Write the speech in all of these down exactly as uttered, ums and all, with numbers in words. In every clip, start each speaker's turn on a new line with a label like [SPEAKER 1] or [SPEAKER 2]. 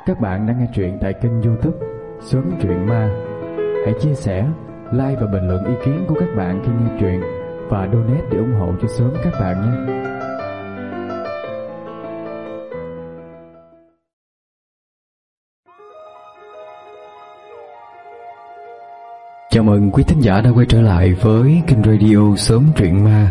[SPEAKER 1] Các bạn đang nghe truyện tại kênh YouTube Xóm Truyện Ma. Hãy chia sẻ, like và bình luận ý kiến của các bạn khi nghe truyện và donate để ủng hộ cho Xóm các bạn nhé. Chào mừng quý thính giả đã quay trở lại với kênh radio Xóm Truyện Ma.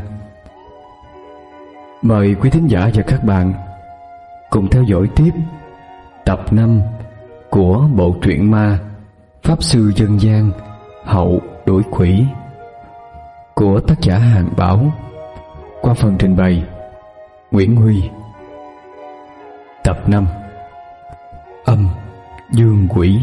[SPEAKER 1] Mời quý thính giả và các bạn cùng theo dõi tiếp tập năm của bộ truyện ma Pháp Sư Dân Gian Hậu Đuổi Quỷ của tác giả Hàng Bảo, qua phần trình bày Nguyễn Huy. Tập năm, Âm Dương Quỷ.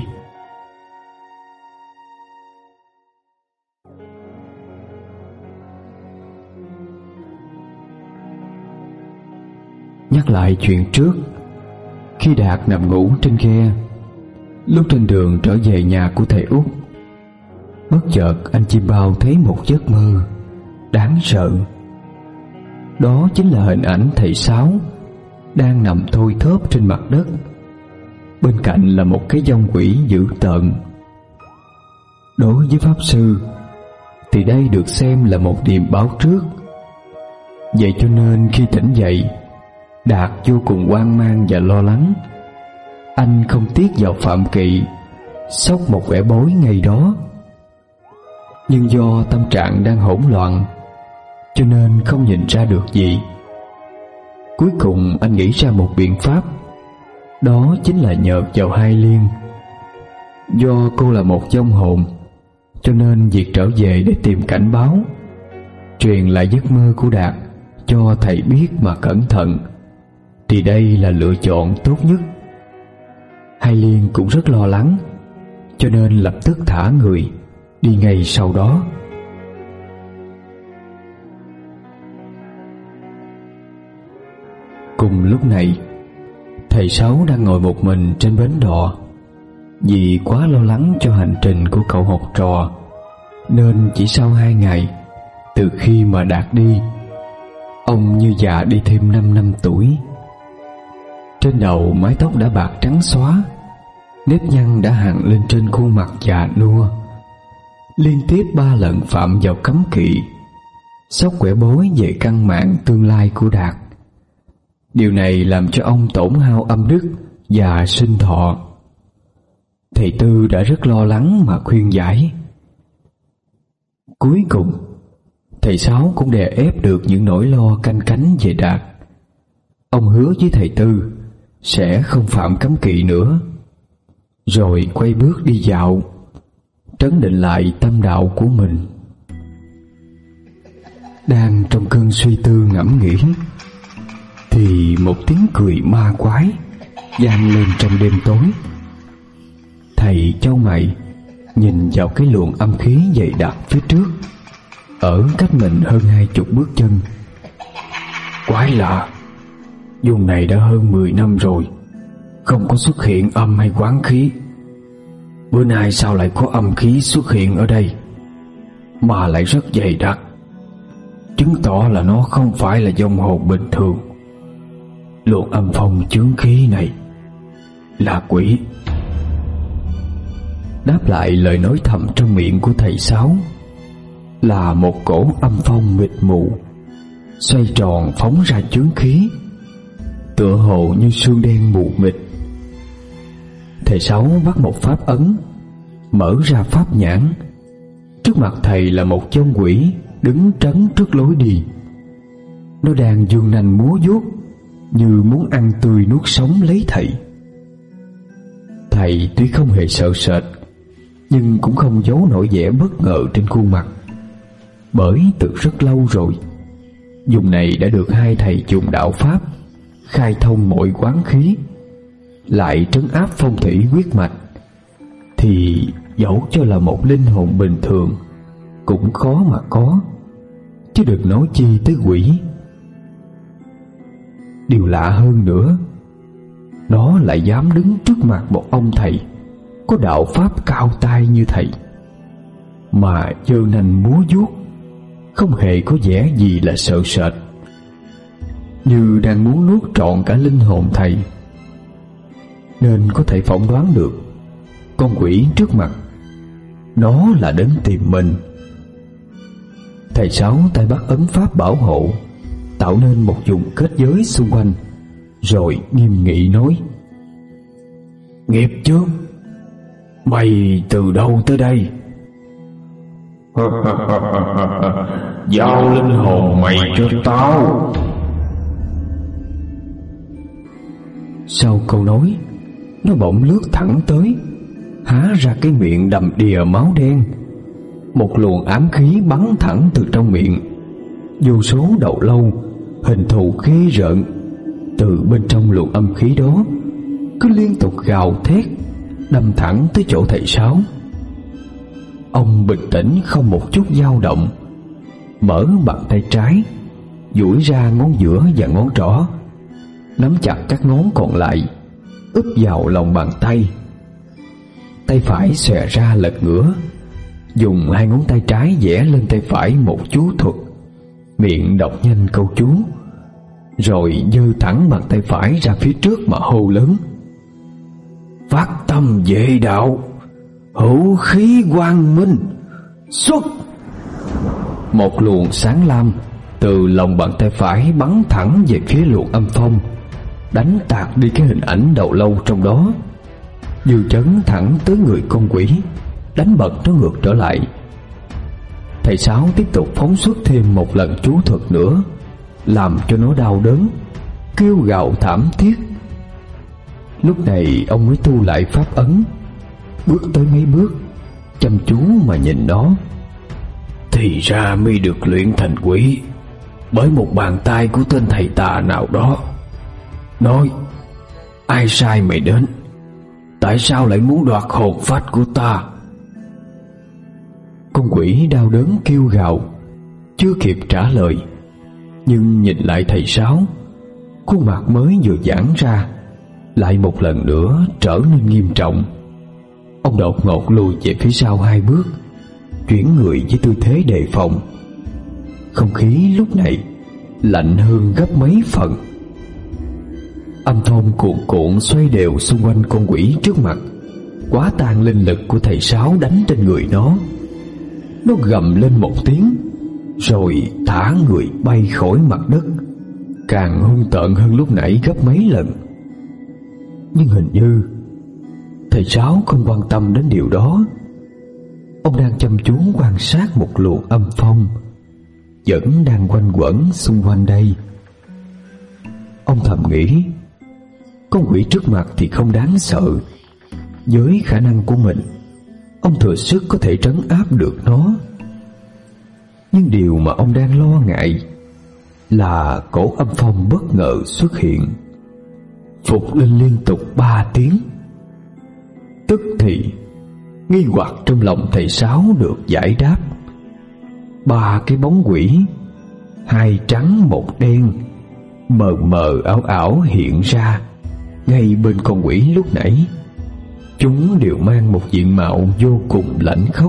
[SPEAKER 1] Nhắc lại chuyện trước, khi Đạt nằm ngủ trên ghe lúc trên đường trở về nhà của thầy Út, bất chợt anh chim bao thấy một giấc mơ đáng sợ. Đó chính là hình ảnh thầy Sáu đang nằm thoi thóp trên mặt đất, bên cạnh là một cái vong quỷ dữ tợn. Đối với pháp sư thì đây được xem là một điềm báo trước. Vậy cho nên khi tỉnh dậy, Đạt vô cùng hoang mang và lo lắng. Anh không tiếc vào Phạm Kỵ xốc một quẻ bối ngày đó, nhưng do tâm trạng đang hỗn loạn cho nên không nhìn ra được gì. Cuối cùng anh nghĩ ra một biện pháp, đó chính là nhờ vào Hai Liên. Do cô là một vong hồn cho nên việc trở về để tìm cảnh báo, truyền lại giấc mơ của Đạt cho thầy biết mà cẩn thận, thì đây là lựa chọn tốt nhất. Hai Liên cũng rất lo lắng, cho nên lập tức thả người đi ngay sau đó. Cùng lúc này, thầy Sáu đang ngồi một mình trên bến đò. Vì quá lo lắng cho hành trình của cậu học trò, nên chỉ sau hai ngày từ khi mà Đạt đi, ông như già đi thêm năm năm tuổi. Trên đầu mái tóc đã bạc trắng xóa, nếp nhăn đã hằn lên trên khuôn mặt già nua. Liên tiếp ba lần phạm vào cấm kỵ, xốc quẻ bối về căn mạng tương lai của Đạt. Điều này làm cho ông tổn hao âm đức và sinh thọ. Thầy Tư đã rất lo lắng mà khuyên giải. Cuối cùng thầy Sáu cũng đè ép được những nỗi lo canh cánh về Đạt. Ông hứa với thầy Tư sẽ không phạm cấm kỵ nữa, rồi quay bước đi dạo, trấn định lại tâm đạo của mình. Đang trong cơn suy tư ngẫm nghĩ, thì một tiếng cười ma quái vang lên trong đêm tối. Thầy chau mày nhìn vào cái luồng âm khí dày đặc phía trước, ở cách mình hơn hai chục bước chân. Quái lạ, vùng này đã hơn mười năm rồi không có xuất hiện âm hay quán khí. Bữa nay sao lại có âm khí xuất hiện ở đây, mà lại rất dày đặc, chứng tỏ là nó không phải là vong hồn bình thường. Luồng âm phong chướng khí này là quỷ. Đáp lại lời nói thầm trong miệng của thầy Sáu là một cổ âm phong mịt mù, xoay tròn phóng ra chướng khí, tựa hồ như sương đen mù mịt. Thầy Sáu bắt một pháp ấn, mở ra pháp nhãn. Trước mặt thầy là một vong quỷ đứng trấn trước lối đi. Nó đang giương nanh múa vuốt, như muốn ăn tươi nuốt sống lấy thầy. Thầy tuy không hề sợ sệt, nhưng cũng không giấu nổi vẻ bất ngờ trên khuôn mặt. Bởi từ rất lâu rồi, vùng này đã được hai thầy dùng đạo pháp khai thông mọi quán khí, lại trấn áp phong thủy huyết mạch, thì dẫu cho là một linh hồn bình thường cũng khó mà có, chứ đừng nói chi tới quỷ. Điều lạ hơn nữa, nó lại dám đứng trước mặt một ông thầy có đạo pháp cao tay như thầy, mà giơ nanh múa vuốt, không hề có vẻ gì là sợ sệt, như đang muốn nuốt trọn cả linh hồn thầy. nên có thể phỏng đoán được con quỷ trước mặt nó là đến tìm mình. Thầy Sáu tay bắt ấn pháp bảo hộ, tạo nên một vùng kết giới xung quanh, rồi nghiêm nghị nói: Nghiệp chướng, mày từ đâu tới đây?
[SPEAKER 2] Giao linh hồn mày cho tao.
[SPEAKER 1] Sau câu nói, nó bỗng lướt thẳng tới, há ra cái miệng đầm đìa máu đen. Một luồng ám khí bắn thẳng từ trong miệng. Vô số đầu lâu hình thù ghê rợn từ bên trong luồng âm khí đó cứ liên tục gào thét, đâm thẳng tới chỗ thầy Sáu. Ông bình tĩnh không một chút dao động, mở bàn tay trái, duỗi ra ngón giữa và ngón trỏ, nắm chặt các ngón còn lại, úp vào lòng bàn tay. Tay phải xòe ra lật ngửa, dùng hai ngón tay trái vẽ lên tay phải một chú thuật, miệng đọc nhanh câu chú, rồi giơ thẳng bàn tay phải ra phía trước mà hô lớn: Phát tâm vệ đạo, hữu khí quang minh, xuất! Một luồng sáng lam từ lòng bàn tay phải bắn thẳng về phía luồng âm phong, đánh tạt đi cái hình ảnh đầu lâu trong đó, dư chấn thẳng tới người con quỷ, đánh bật nó ngược trở lại. Thầy Sáu tiếp tục phóng xuất thêm một lần chú thuật nữa, làm cho nó đau đớn, kêu gào thảm thiết. Lúc này ông mới tu lại pháp ấn, bước tới mấy bước, chăm chú mà nhìn nó.
[SPEAKER 2] Thì ra mi được luyện thành quỷ bởi một bàn tay của tên thầy tà nào đó. Nói, ai sai mày đến? Tại sao lại muốn đoạt hồn phách của ta?
[SPEAKER 1] Con quỷ đau đớn kêu gào, chưa kịp trả lời, nhưng nhìn lại thầy Sáu, khuôn mặt mới vừa giãn ra lại một lần nữa trở nên nghiêm trọng. Ông đột ngột lùi về phía sau hai bước, chuyển người với tư thế đề phòng. Không khí lúc này lạnh hơn gấp mấy phần. Âm phong cuộn cuộn xoay đều xung quanh con quỷ trước mặt, quá tan linh lực của thầy Sáu đánh trên người nó. Nó gầm lên một tiếng, rồi thả người bay khỏi mặt đất, càng hung tợn hơn lúc nãy gấp mấy lần. Nhưng hình như thầy Sáu không quan tâm đến điều đó. Ông đang chăm chú quan sát một luồng âm phong vẫn đang quanh quẩn xung quanh đây. Ông thầm nghĩ, con quỷ trước mặt thì không đáng sợ. Với khả năng của mình, ông thừa sức có thể trấn áp được nó. Nhưng điều mà ông đang lo ngại là cổ âm phong bất ngờ xuất hiện, phục lên liên tục ba tiếng. Tức thì nghi hoặc trong lòng thầy Sáu được giải đáp. Ba cái bóng quỷ, hai trắng một đen, mờ mờ ảo ảo hiện ra ngay bên con quỷ lúc nãy. Chúng đều mang một diện mạo vô cùng lãnh khốc.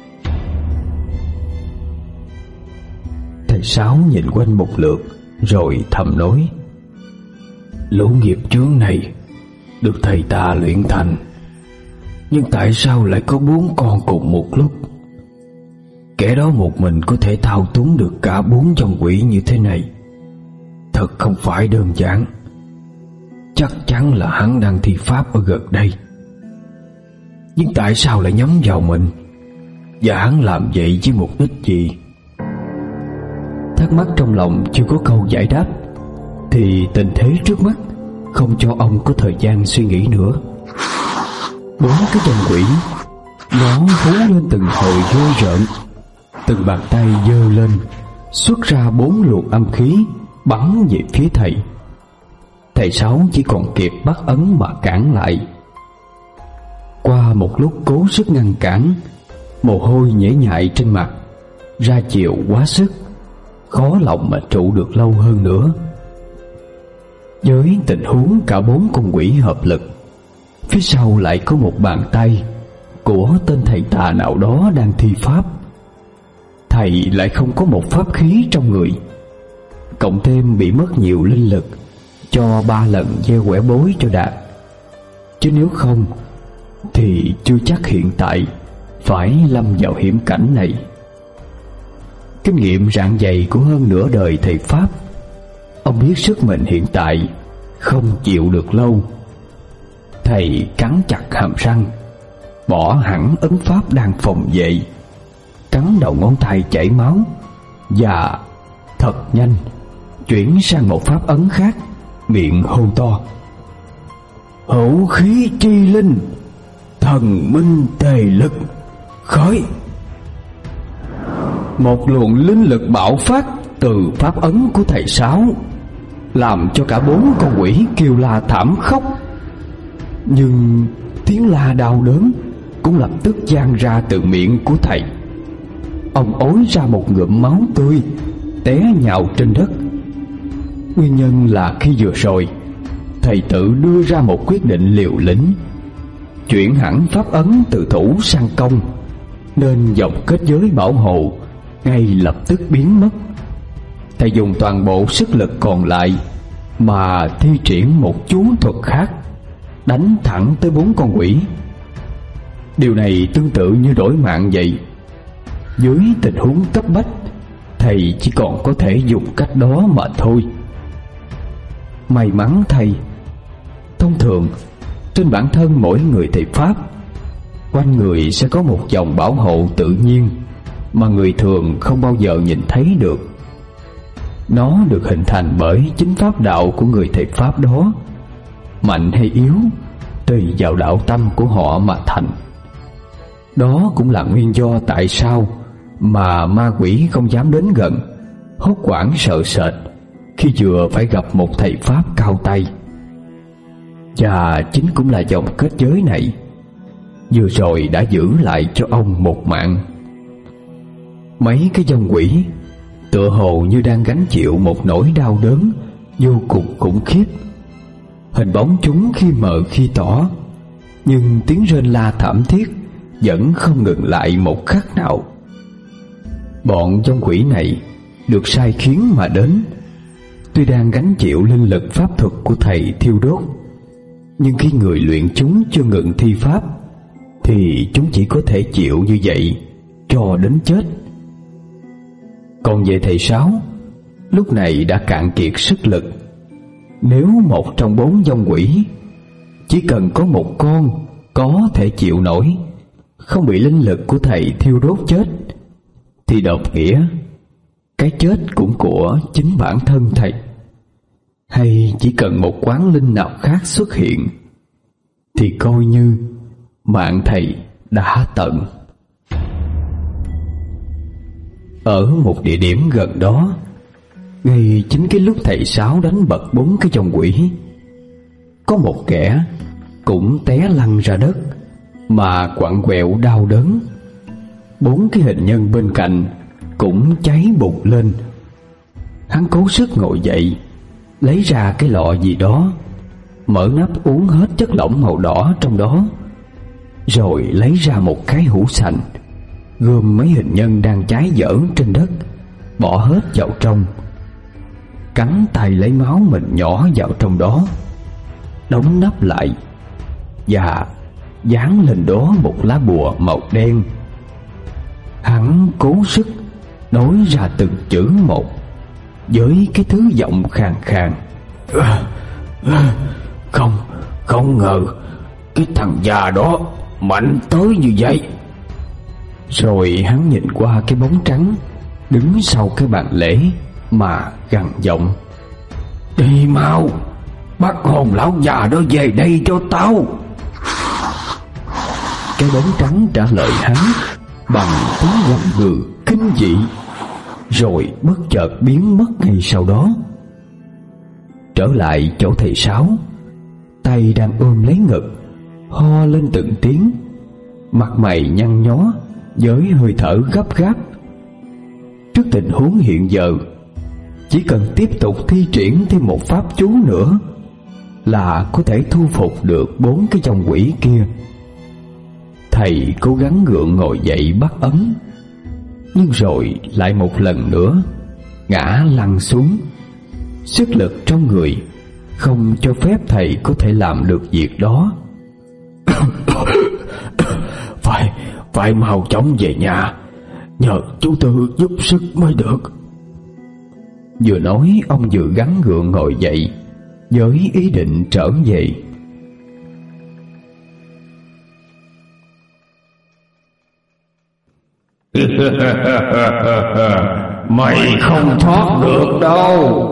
[SPEAKER 1] Thầy Sáu nhìn quanh một lượt rồi thầm nói:
[SPEAKER 2] Lũ nghiệp chướng này được thầy tà luyện thành, nhưng tại sao lại có bốn con cùng một lúc? Kẻ đó một mình có thể thao túng được cả bốn dòng quỷ như thế này, thật không phải đơn giản. Chắc chắn là hắn đang thi pháp ở gần đây. Nhưng tại sao lại nhắm vào mình? Và hắn làm vậy với mục đích gì?
[SPEAKER 1] Thắc mắc trong lòng chưa có câu giải đáp, thì tình thế trước mắt không cho ông có thời gian suy nghĩ nữa. Bốn cái dòng quỷ, nó hú lên từng hồi ghê rợn, từng bàn tay giơ lên, xuất ra bốn luồng âm khí bắn về phía thầy. Thầy Sáu chỉ còn kịp bắt ấn mà cản lại. Qua một lúc cố sức ngăn cản, mồ hôi nhễ nhại trên mặt, ra chiều quá sức, khó lòng mà trụ được lâu hơn nữa. Với tình huống cả bốn con quỷ hợp lực, phía sau lại có một bàn tay của tên thầy tà nào đó đang thi pháp. Thầy lại không có một pháp khí trong người, cộng thêm bị mất nhiều linh lực cho ba lần gieo quẻ bối cho đạt. chứ nếu không thì chưa chắc hiện tại phải lâm vào hiểm cảnh này. Kinh nghiệm rạng dày của hơn nửa đời thầy Pháp, ông biết sức mình hiện tại không chịu được lâu. Thầy cắn chặt hàm răng, bỏ hẳn ấn pháp đang phòng vệ, cắn đầu ngón tay chảy máu và thật nhanh chuyển sang một pháp ấn khác, miệng hô to: hữu khí chi linh, thần minh tề lực, khởi. Một luồng linh lực bạo phát từ pháp ấn của thầy Sáu, làm cho cả bốn con quỷ kêu la thảm khóc. Nhưng tiếng la đau đớn cũng lập tức vang ra từ miệng của thầy. Ông ối ra một ngụm máu tươi, té nhào trên đất. Nguyên nhân là khi vừa rồi thầy tự đưa ra một quyết định liều lĩnh, chuyển hẳn pháp ấn từ thủ sang công, nên dòng kết giới bảo hộ ngay lập tức biến mất. Thầy dùng toàn bộ sức lực còn lại mà thi triển một chú thuật khác, đánh thẳng tới bốn con quỷ. Điều này tương tự như đổi mạng vậy. Dưới tình huống cấp bách, thầy chỉ còn có thể dùng cách đó mà thôi. May mắn thay, thông thường trên bản thân mỗi người thầy Pháp, quanh người sẽ có một vòng bảo hộ tự nhiên mà người thường không bao giờ nhìn thấy được. Nó được hình thành bởi chính pháp đạo của người thầy Pháp đó, mạnh hay yếu tùy vào đạo tâm của họ mà thành. Đó cũng là nguyên do tại sao mà ma quỷ không dám đến gần, hốt hoảng sợ sệt khi vừa phải gặp một thầy Pháp cao tay. Và chính cũng là dòng kết giới này vừa rồi đã giữ lại cho ông một mạng. Mấy cái dòng quỷ tựa hồ như đang gánh chịu một nỗi đau đớn vô cùng khủng khiếp. Hình bóng chúng khi mờ khi tỏ, nhưng tiếng rên la thảm thiết vẫn không ngừng lại một khắc nào. Bọn dòng quỷ này được sai khiến mà đến, tuy đang gánh chịu linh lực pháp thuật của thầy thiêu đốt, nhưng khi người luyện chúng chưa ngừng thi pháp thì chúng chỉ có thể chịu như vậy cho đến chết. Còn về thầy Sáu, lúc này đã cạn kiệt sức lực. Nếu một trong bốn dòng quỷ chỉ cần có một con có thể chịu nổi, không bị linh lực của thầy thiêu đốt chết, thì đồng nghĩa cái chết cũng của chính bản thân thầy. Hay chỉ cần một quán linh nào khác xuất hiện thì coi như mạng thầy đã tận. Ở một địa điểm gần đó, ngay chính cái lúc thầy Sáu đánh bật bốn cái dòng quỷ, có một kẻ cũng té lăn ra đất mà quặn quẹo đau đớn. Bốn cái hình nhân bên cạnh cũng cháy bùng lên. Hắn cố sức ngồi dậy, lấy ra cái lọ gì đó, mở nắp uống hết chất lỏng màu đỏ trong đó, rồi lấy ra một cái hũ sành, gom mấy hình nhân đang cháy dở trên đất, bỏ hết vào trong, cắn tay lấy máu mình nhỏ vào trong đó, đóng nắp lại và dán lên đó một lá bùa màu đen. Hắn cố sức nói ra từng chữ một với cái thứ giọng khàn khàn: Không, không ngờ cái thằng già đó mạnh tới như vậy. Rồi hắn nhìn qua cái bóng trắng đứng sau cái bàn lễ mà gằn giọng: Đi mau, bắt hồn lão già đó về đây cho tao. Cái bóng trắng trả lời hắn bằng tiếng gầm gừ kinh dị, rồi bất chợt biến mất ngay sau đó. Trở lại chỗ thầy Sáu, tay đang ôm lấy ngực, ho lên từng tiếng, mặt mày nhăn nhó với hơi thở gấp gáp. Trước tình huống hiện giờ, chỉ cần tiếp tục thi triển thêm một pháp chú nữa là có thể thu phục được bốn cái dòng quỷ kia. Thầy cố gắng gượng ngồi dậy bắt ấn, nhưng rồi lại một lần nữa ngã lăn xuống. Sức lực trong người không cho phép thầy có thể làm được việc đó.
[SPEAKER 2] Phải Phải mau chóng về nhà, nhờ chú Tư giúp sức mới được.
[SPEAKER 1] Vừa nói ông vừa gắng gượng ngồi dậy với ý định trở về.
[SPEAKER 2] Mày không thoát được đâu.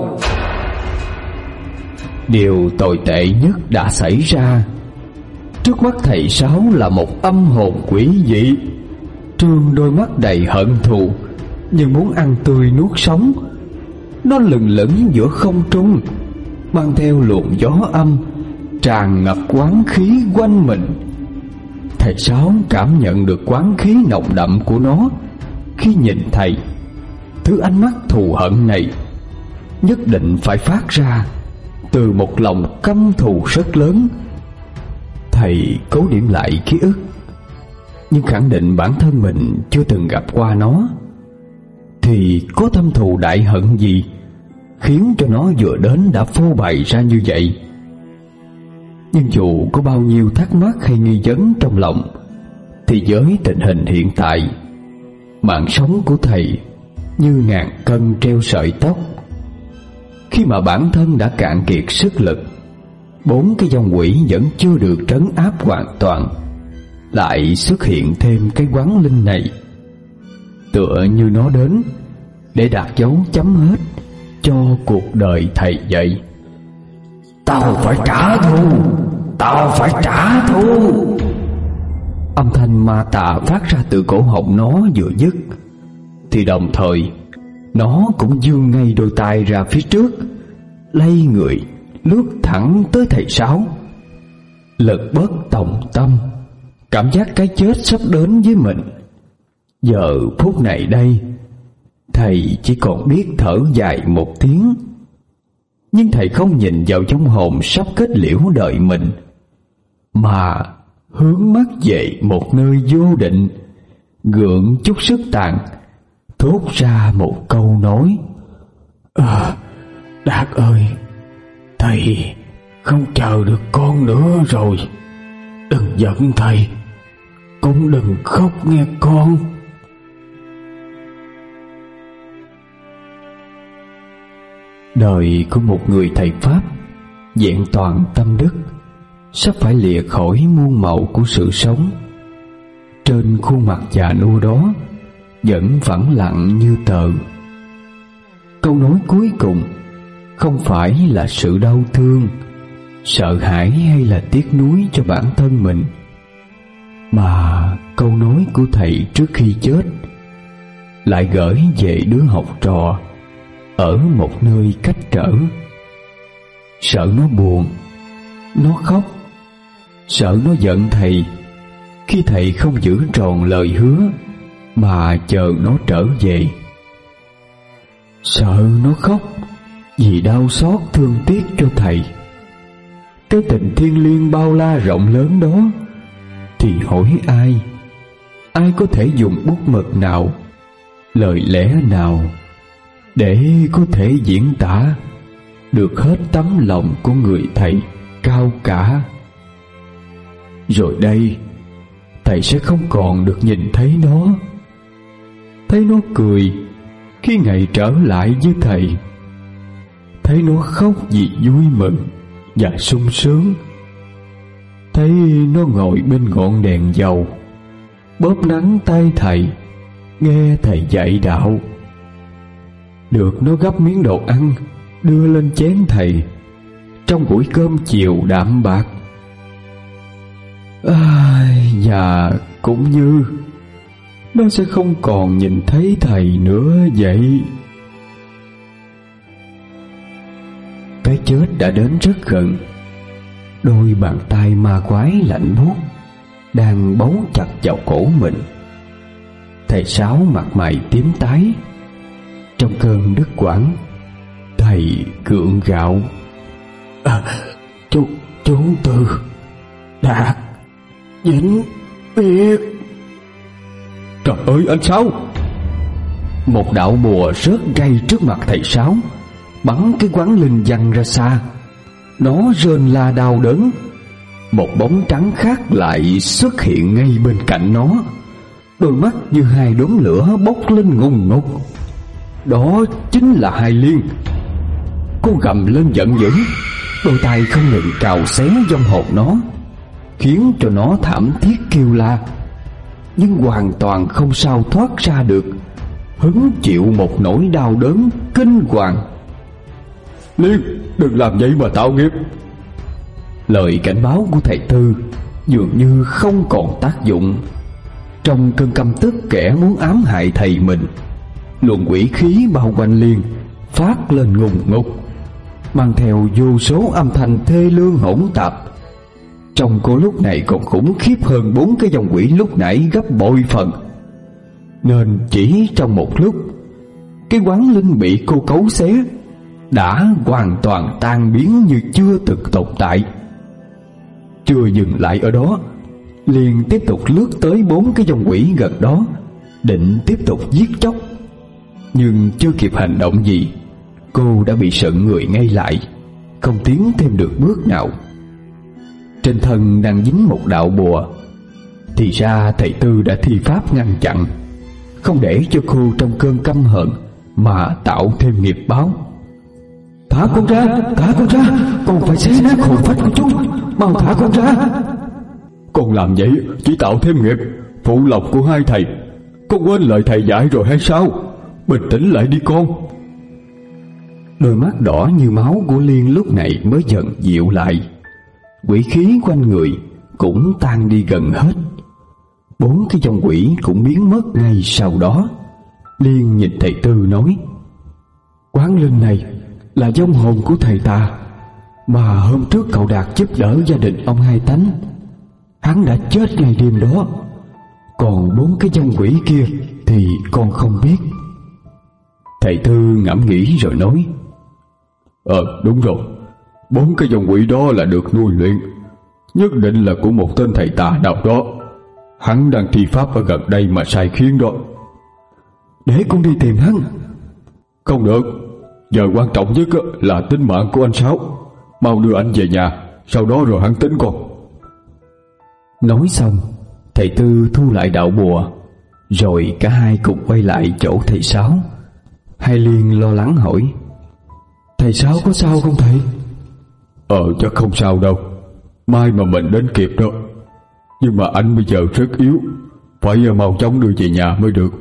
[SPEAKER 1] Điều tồi tệ nhất đã xảy ra. Trước mắt thầy Sáu là một âm hồn quỷ dị, trương đôi mắt đầy hận thù, nhưng muốn ăn tươi nuốt sống. Nó lừng lững giữa không trung, mang theo luồng gió âm, tràn ngập quán khí quanh mình. Thầy Sáu cảm nhận được quán khí nồng đậm của nó khi nhìn thầy. Thứ ánh mắt thù hận này nhất định phải phát ra từ một lòng căm thù rất lớn. Thầy cố điểm lại ký ức, nhưng khẳng định bản thân mình chưa từng gặp qua nó. Thì có thâm thù đại hận gì khiến cho nó vừa đến đã phô bày ra như vậy? Nhưng dù có bao nhiêu thắc mắc hay nghi vấn trong lòng, thì với tình hình hiện tại, mạng sống của thầy như ngàn cân treo sợi tóc. Khi mà bản thân đã cạn kiệt sức lực, bốn cái vong quỷ vẫn chưa được trấn áp hoàn toàn, lại xuất hiện thêm cái quán linh này, tựa như nó đến để đặt dấu chấm hết cho cuộc đời thầy vậy.
[SPEAKER 2] Tao phải trả thù, tao phải trả thù.
[SPEAKER 1] Âm thanh ma tà phát ra từ cổ họng nó vừa dứt, thì đồng thời nó cũng vươn ngay đôi tay ra phía trước, lay người lướt thẳng tới thầy Sáu. Lực bất tòng tâm, cảm giác cái chết sắp đến với mình. Giờ phút này đây, thầy chỉ còn biết thở dài một tiếng. Nhưng thầy không nhìn vào trong hồn sắp kết liễu đời mình, mà hướng mắt về một nơi vô định, gượng chút sức tàn, thốt ra một câu nói:
[SPEAKER 2] à, Đạt ơi, thầy không chờ được con nữa rồi. Đừng giận thầy, cũng đừng khóc nghe con.
[SPEAKER 1] Đời của một người thầy Pháp vẹn toàn tâm đức sắp phải lìa khỏi muôn màu của sự sống. Trên khuôn mặt già nua đó vẫn phẳng lặng như tờ. Câu nói cuối cùng không phải là sự đau thương, sợ hãi hay là tiếc nuối cho bản thân mình, mà câu nói của thầy trước khi chết lại gửi về đứa học trò ở một nơi cách trở. Sợ nó buồn, nó khóc, sợ nó giận thầy khi thầy không giữ tròn lời hứa mà chờ nó trở về. Sợ nó khóc vì đau xót thương tiếc cho thầy. Cái tình thiêng liêng bao la rộng lớn đó thì hỏi ai? Ai có thể dùng bút mực nào, lời lẽ nào để có thể diễn tả được hết tấm lòng của người thầy cao cả? Rồi đây, thầy sẽ không còn được nhìn thấy nó, thấy nó cười khi ngày trở lại với thầy, thấy nó khóc vì vui mừng và sung sướng, thấy nó ngồi bên ngọn đèn dầu bóp nắng tay thầy, nghe thầy dạy đạo, được nó gắp miếng đồ ăn đưa lên chén thầy trong buổi cơm chiều đạm bạc. À, và cũng như nó sẽ không còn nhìn thấy thầy nữa vậy. Cái chết đã đến rất gần. Đôi bàn tay ma quái lạnh buốt đang bấu chặt vào cổ mình. Thầy Sáu mặt mày tím tái. Trong cơn đứt quãng, thầy gượng gạo:
[SPEAKER 2] à, Chú, chú Tư, Đạt, Vĩnh Biệt.
[SPEAKER 1] Trời ơi anh Sáu! Một đạo bùa rớt ngay trước mặt thầy Sáu, bắn cái quán linh văng ra xa. Nó rên la đau đớn. một bóng trắng khác lại xuất hiện ngay bên cạnh nó. Đôi mắt như hai đốm lửa bốc lên ngùn ngụt. Đó chính là Hai Liên. Cô gầm lên giận dữ, đôi tay không ngừng cào xé vong hồn nó, khiến cho nó thảm thiết kêu la, nhưng hoàn toàn không sao thoát ra được, hứng chịu một nỗi đau đớn kinh hoàng. Liên, đừng làm vậy mà tạo nghiệp. Lời cảnh báo của thầy Tư dường như không còn tác dụng. Trong cơn căm tức kẻ muốn ám hại thầy mình, luồng quỷ khí bao quanh Liên phát lên ngùng ngục, mang theo vô số âm thanh thê lương hỗn tạp. Trong cô lúc này còn khủng khiếp hơn bốn cái dòng quỷ lúc nãy gấp bội phần. Nên chỉ trong một lúc, cái quán linh bị cô cấu xé đã hoàn toàn tan biến như chưa từng tồn tại. Chưa dừng lại ở đó, liền tiếp tục lướt tới bốn cái dòng quỷ gần đó, định tiếp tục giết chóc. Nhưng chưa kịp hành động gì, cô đã bị sững người ngay lại, không tiến thêm được bước nào. Trên thân đang dính một đạo bùa. Thì ra thầy Tư đã thi pháp ngăn chặn, không để cho cô trong cơn căm hận mà tạo thêm nghiệp báo. Thả con ra, thả con ra, con phải xé nát hồn phách của chúng, mau thả con ra. Con làm vậy chỉ tạo thêm nghiệp, phụ lòng của hai thầy. Con quên lời thầy dạy rồi hay sao? Bình tĩnh lại đi con. Đôi mắt đỏ như máu của Liên lúc này mới dần dịu lại. Quỷ khí quanh người cũng tan đi gần hết. Bốn cái dòng quỷ cũng biến mất ngay sau đó. Liên nhìn thầy Tư nói: Quán linh này là vong hồn của thầy ta, mà hôm trước cậu Đạt giúp đỡ gia đình ông Hai Tánh. Hắn đã chết ngay đêm đó. Còn bốn cái vong quỷ kia thì con không biết. Thầy Tư ngẫm nghĩ rồi nói: Ờ đúng rồi, bốn cái vong quỷ đó là được nuôi luyện, nhất định là của một tên thầy tà nào đó. Hắn đang thi pháp ở gần đây mà sai khiến đó. Để con đi tìm hắn. Không được, giờ quan trọng nhất là tính mạng của anh Sáu. Mau đưa anh về nhà, sau đó rồi hắn tính con. Nói xong, thầy Tư thu lại đạo bùa, rồi cả hai cùng quay lại chỗ thầy Sáu. Hai Liên lo lắng hỏi: Thầy Sáu có sao không thầy? Ờ chắc không sao đâu, mai mà mình đến kịp đó. Nhưng mà anh bây giờ rất yếu, phải mau chóng đưa về nhà mới được.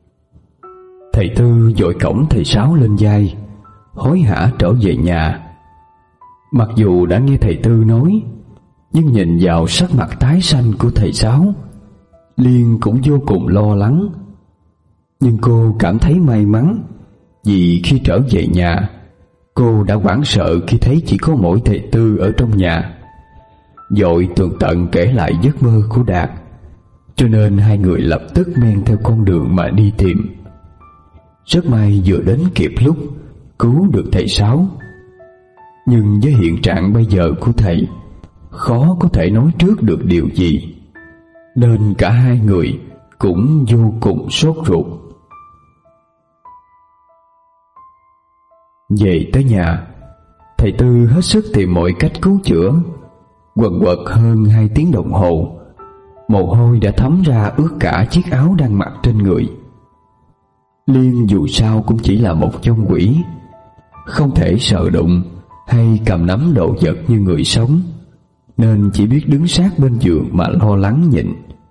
[SPEAKER 1] Thầy Tư vội cõng thầy Sáu lên vai, hối hả trở về nhà. Mặc dù đã nghe thầy Tư nói, nhưng nhìn vào sắc mặt tái xanh của thầy Sáu, Liên cũng vô cùng lo lắng. Nhưng cô cảm thấy may mắn, vì khi trở về nhà, cô đã hoảng sợ khi thấy chỉ có mỗi thầy Tư ở trong nhà. Vội tường tận kể lại giấc mơ của Đạt, cho nên hai người lập tức men theo con đường mà đi tìm. Rất may vừa đến kịp lúc cứu được thầy Sáu. Nhưng với hiện trạng bây giờ của thầy, khó có thể nói trước được điều gì, nên cả hai người cũng vô cùng sốt ruột. Về tới nhà, thầy Tư hết sức tìm mọi cách cứu chữa. Quần quật hơn hai tiếng đồng hồ, mồ hôi đã thấm ra ướt cả chiếc áo đang mặc trên người. Liên dù sao cũng chỉ là một vong quỷ, không thể sờ đụng hay cầm nắm đồ vật như người sống, nên chỉ biết đứng sát bên giường mà lo lắng nhịn.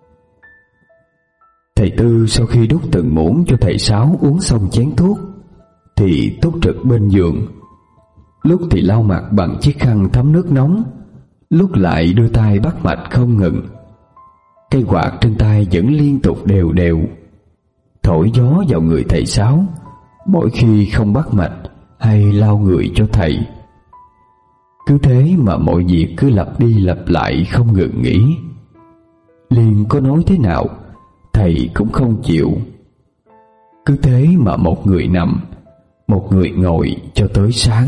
[SPEAKER 1] Thầy Tư sau khi đút từng muỗng cho thầy Sáu uống xong chén thuốc, thì túc trực bên giường. Lúc thì lau mặt bằng chiếc khăn thấm nước nóng, lúc lại đưa tay bắt mạch không ngừng. Cây quạt trên tay vẫn liên tục đều đều thổi gió vào người thầy Sáu mỗi khi không bắt mạch hay lau người cho thầy. Cứ thế mà mọi việc cứ lặp đi lặp lại không ngừng nghỉ. Liên có nói thế nào, thầy cũng không chịu. Cứ thế mà một người nằm, một người ngồi cho tới sáng.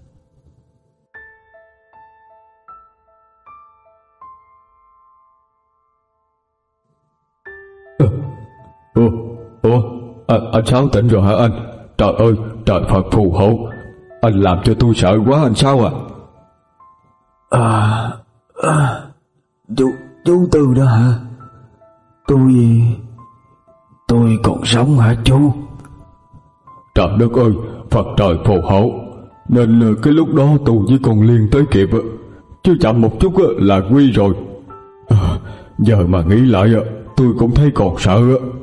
[SPEAKER 1] Ủa, ủa, anh, anh Sáu tỉnh rồi hả anh? Trời ơi, trời Phật phù hộ. Anh làm cho tôi sợ quá anh Sáu à. À, à
[SPEAKER 2] Chú, chú Tư đó hả? Tôi... tôi còn sống hả chú?
[SPEAKER 3] Trời đất ơi, Phật trời phù hộ. Nên cái lúc đó tôi với con Liên tới kịp, chứ chậm một chút là nguy rồi. À, giờ mà nghĩ lại tôi cũng thấy còn sợ.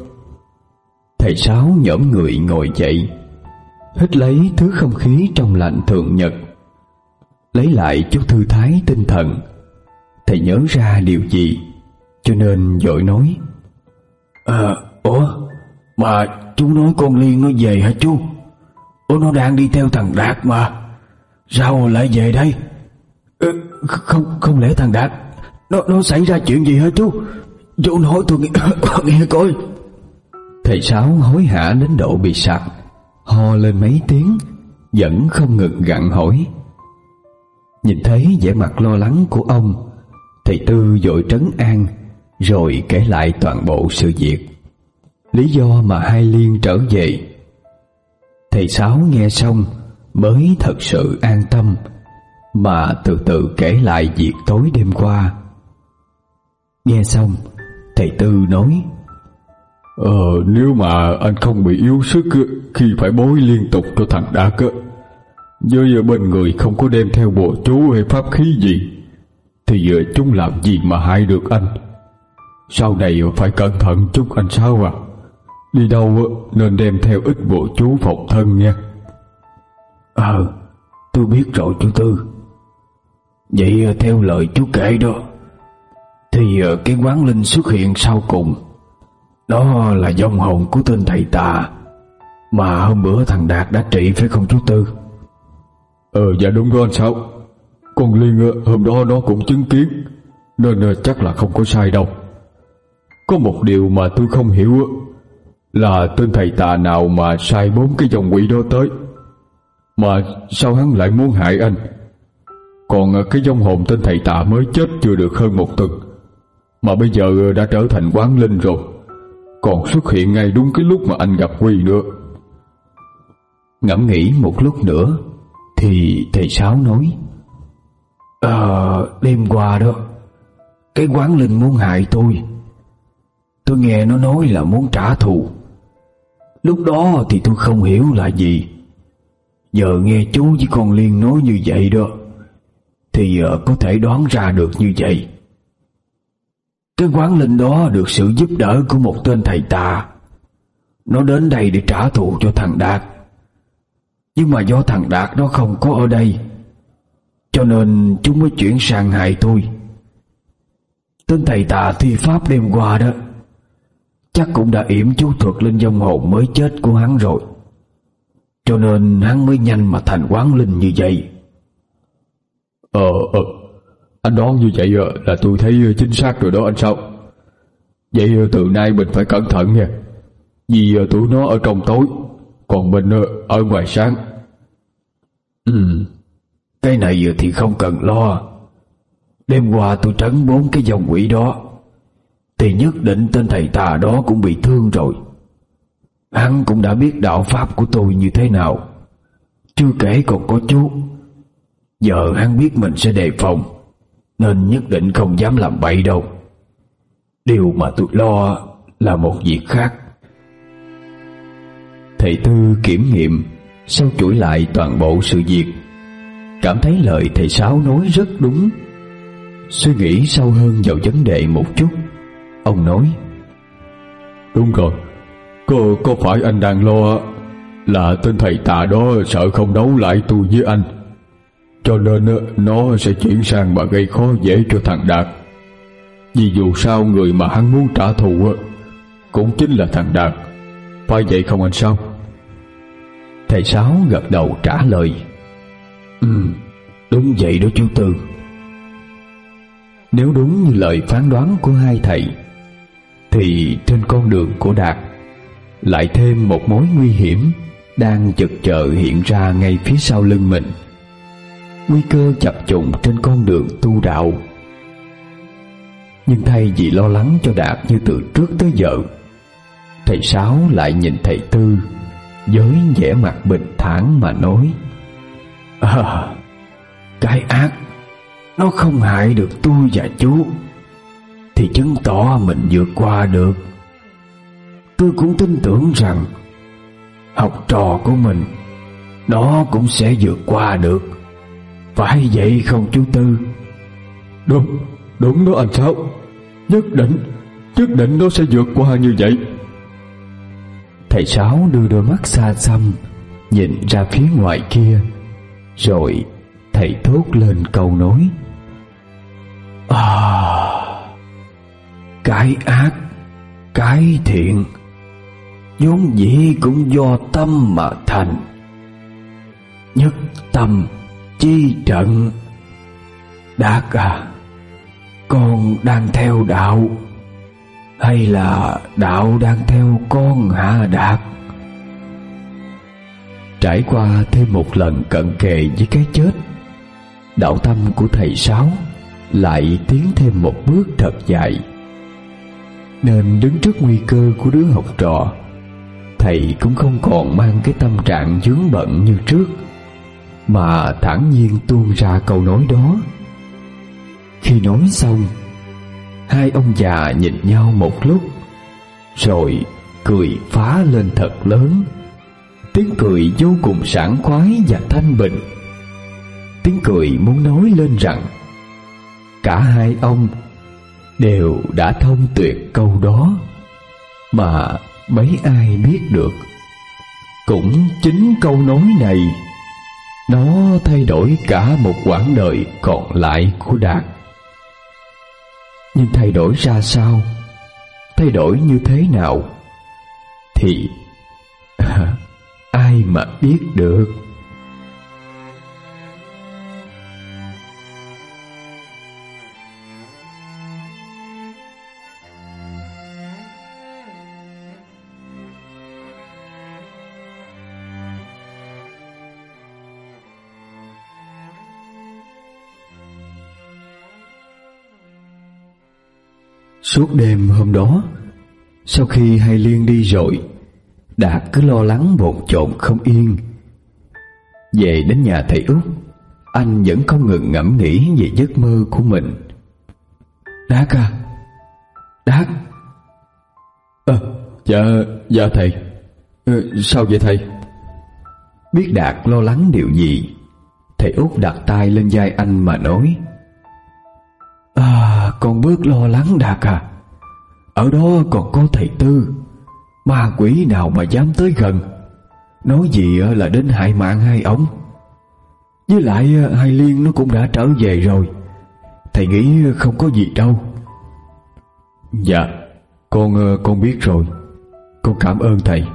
[SPEAKER 1] Thầy Sáu nhổm người ngồi dậy, hít lấy thứ không khí trong lành thường nhật, lấy lại chút thư thái tinh thần. Thầy nhớ ra điều gì cho nên vội nói:
[SPEAKER 2] À, ủa mà chú nói con Liên nó về hả chú? Ủa nó đang đi theo thằng Đạt mà, sao lại về đây? Ừ, không không lẽ thằng Đạt nó nó xảy ra chuyện gì hả chú? Chú nói tôi nghe, nghe coi.
[SPEAKER 1] Thầy Sáu hối hả đến độ bị sặc, ho lên mấy tiếng, vẫn không ngừng gặng hỏi. Nhìn thấy vẻ mặt lo lắng của ông, thầy Tư vội trấn an, rồi kể lại toàn bộ sự việc, lý do mà hai Liên trở về. Thầy Sáu nghe xong mới thật sự an tâm, mà từ từ kể lại việc tối đêm qua. Nghe xong, thầy Tư nói:
[SPEAKER 3] Ờ, nếu mà anh không bị yếu sức khi phải bối liên tục cho thằng Đạt, với bên người không có đem theo bùa chú hay pháp khí gì, thì chúng làm gì mà hại được anh. Sau này phải cẩn thận chút anh Sáu à. Đi đâu nên đem theo ít bùa chú phòng thân nha.
[SPEAKER 2] Ờ, tôi biết rồi chú Tư. Vậy theo lời chú kể đó, thì cái quán linh xuất hiện sau cùng, đó là vong hồn của tên thầy tà mà hôm bữa thằng Đạt đã trị, phải không chú Tư?
[SPEAKER 3] Ờ, dạ đúng rồi anh Sáu. Con Liên hôm đó nó cũng chứng kiến, nên chắc là không có sai đâu. Có một điều mà tôi không hiểu là tên thầy tà nào mà sai bốn cái dòng quỷ đó tới, mà sao hắn lại muốn hại anh? Còn cái vong hồn tên thầy tà mới chết chưa được hơn một tuần, mà bây giờ đã trở thành quán linh rồi, còn xuất hiện ngay đúng cái lúc mà anh gặp Huy nữa.
[SPEAKER 1] Ngẫm nghĩ một lúc nữa thì thầy Sáu nói:
[SPEAKER 2] Ờ, đêm qua đó, cái quán linh muốn hại tôi. Tôi nghe nó nói là muốn trả thù. Lúc đó thì tôi không hiểu là gì. Giờ nghe chú với con Liên nói như vậy đó, thì uh, có thể đoán ra được như vậy. Cái quán linh đó được sự giúp đỡ của một tên thầy tà. Nó đến đây để trả thù cho thằng Đạt. Nhưng mà do thằng Đạt nó không có ở đây, cho nên chúng mới chuyển sang hại tôi. Tên thầy tà thi pháp đêm qua đó chắc cũng đã yểm chú thuật lên vong hồn mới chết của hắn rồi, cho nên hắn mới nhanh mà thành quán linh như vậy.
[SPEAKER 3] Ờ, ờ anh đoán như vậy là tôi thấy chính xác rồi đó anh Sáu. Vậy từ nay mình phải cẩn thận nha, vì tụi nó ở trong tối, còn mình ở ngoài sáng.
[SPEAKER 2] Ừ, cái này thì không cần lo. Đêm qua tôi trấn bốn cái dòng quỷ đó, thì nhất định tên thầy tà đó cũng bị thương rồi. Hắn cũng đã biết đạo pháp của tôi như thế nào, chưa kể còn có chú. Giờ hắn biết mình sẽ đề phòng, nên nhất định không dám làm bậy đâu. Điều mà tôi lo là một việc khác.
[SPEAKER 1] Thầy Tư kiểm nghiệm, sau chuỗi lại toàn bộ sự việc, cảm thấy lời thầy Sáu nói rất đúng. Suy nghĩ sâu hơn vào vấn đề một chút, ông nói:
[SPEAKER 3] Đúng rồi, có, có phải anh đang lo là tên thầy tà đó sợ không đấu lại tôi với anh, cho nên nó sẽ chuyển sang mà gây khó dễ cho thằng Đạt. Vì dù sao người mà hắn muốn trả thù cũng chính là thằng Đạt, phải vậy không anh Sáu?
[SPEAKER 1] Thầy Sáu gật đầu trả lời:
[SPEAKER 2] Ừ, đúng vậy đó chú Tư.
[SPEAKER 1] Nếu đúng như lời phán đoán của hai thầy, thì trên con đường của Đạt lại thêm một mối nguy hiểm đang chực chờ hiện ra ngay phía sau lưng mình. Nguy cơ chập trùng trên con đường tu đạo. Nhưng thay vì lo lắng cho Đạt như từ trước tới giờ, thầy Sáu lại nhìn thầy Tư với vẻ mặt bình thản mà nói:
[SPEAKER 2] À, cái ác nó không hại được tôi và chú, thì chứng tỏ mình vượt qua được. Tôi cũng tin tưởng rằng học trò của mình nó cũng sẽ vượt qua được. Phải vậy không chú Tư?
[SPEAKER 3] Đúng, đúng đó anh Sáu. Nhất định, nhất định nó sẽ vượt qua như vậy.
[SPEAKER 1] Thầy Sáu đưa đôi mắt xa xăm nhìn ra phía ngoài kia, rồi thầy thốt lên câu nói:
[SPEAKER 2] À, cái ác, cái thiện vốn dĩ cũng do tâm mà thành. Nhất tâm chi trận. Đạt à, con đang theo đạo hay là đạo đang theo con hả Đạt?
[SPEAKER 1] Trải qua thêm một lần cận kề với cái chết, đạo tâm của thầy Sáu lại tiến thêm một bước thật dài. Nên đứng trước nguy cơ của đứa học trò, thầy cũng không còn mang cái tâm trạng vướng bận như trước, mà thản nhiên tuôn ra câu nói đó. Khi nói xong, hai ông già nhìn nhau một lúc, rồi cười phá lên thật lớn. Tiếng cười vô cùng sảng khoái và thanh bình. Tiếng cười muốn nói lên rằng cả hai ông đều đã thông tuyệt câu đó, mà mấy ai biết được, cũng chính câu nói này nó thay đổi cả một quãng đời còn lại của Đạt. Nhưng thay đổi ra sao, thay đổi như thế nào thì ai mà biết được. Suốt đêm hôm đó, sau khi hai Liên đi rồi, Đạt cứ lo lắng bồn chồn không yên. Về đến nhà thầy Út, anh vẫn không ngừng ngẫm nghĩ về giấc mơ của mình. Đạt à, Đạt.
[SPEAKER 3] À, dạ, dạ thầy. À, sao vậy thầy?
[SPEAKER 1] Biết Đạt lo lắng điều gì, thầy Út đặt tay lên vai anh mà nói:
[SPEAKER 2] À, con bớt lo lắng Đạt à. Ở đó còn có thầy Tư, ma quỷ nào mà dám tới gần, nói gì là đến hại mạng hai ổng. Với lại hai Liên nó cũng đã trở về rồi, thầy nghĩ không có gì đâu.
[SPEAKER 3] Dạ, con con biết rồi. Con cảm ơn thầy.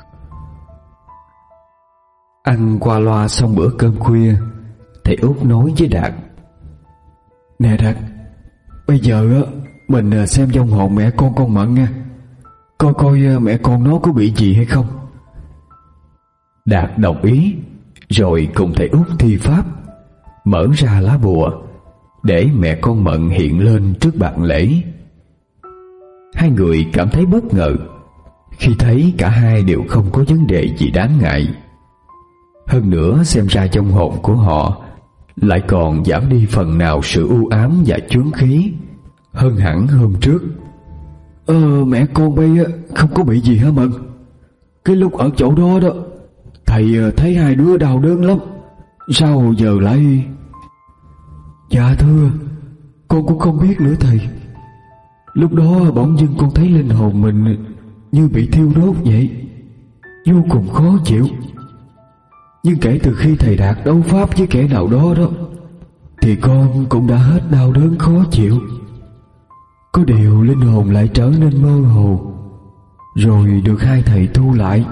[SPEAKER 1] Ăn qua loa xong bữa cơm khuya, thầy Út nói với Đạt:
[SPEAKER 2] Nè Đạt, bây giờ mình xem vong hồn mẹ con con Mận nha, coi coi mẹ con nó có bị gì hay không.
[SPEAKER 1] Đạt đồng ý, rồi cùng thầy Út thi pháp, mở ra lá bùa để mẹ con Mận hiện lên trước bàn lễ. Hai người cảm thấy bất ngờ khi thấy cả hai đều không có vấn đề gì đáng ngại. Hơn nữa, xem ra vong hồn của họ lại còn giảm đi phần nào sự u ám và chướng khí hơn hẳn hôm trước.
[SPEAKER 2] Ờ, mẹ con bây không có bị gì hả Mận? Cái lúc ở chỗ đó đó, thầy thấy hai đứa đau đớn lắm, sao giờ lại... Dạ thưa, con cũng không biết nữa thầy. Lúc đó bỗng dưng con thấy linh hồn mình như bị thiêu đốt vậy, vô cùng khó chịu. Nhưng kể từ khi thầy Đạt đấu pháp với kẻ nào đó đó, thì con cũng đã hết đau đớn khó chịu. Có điều linh hồn lại trở nên mơ hồ, rồi được hai thầy thu lại.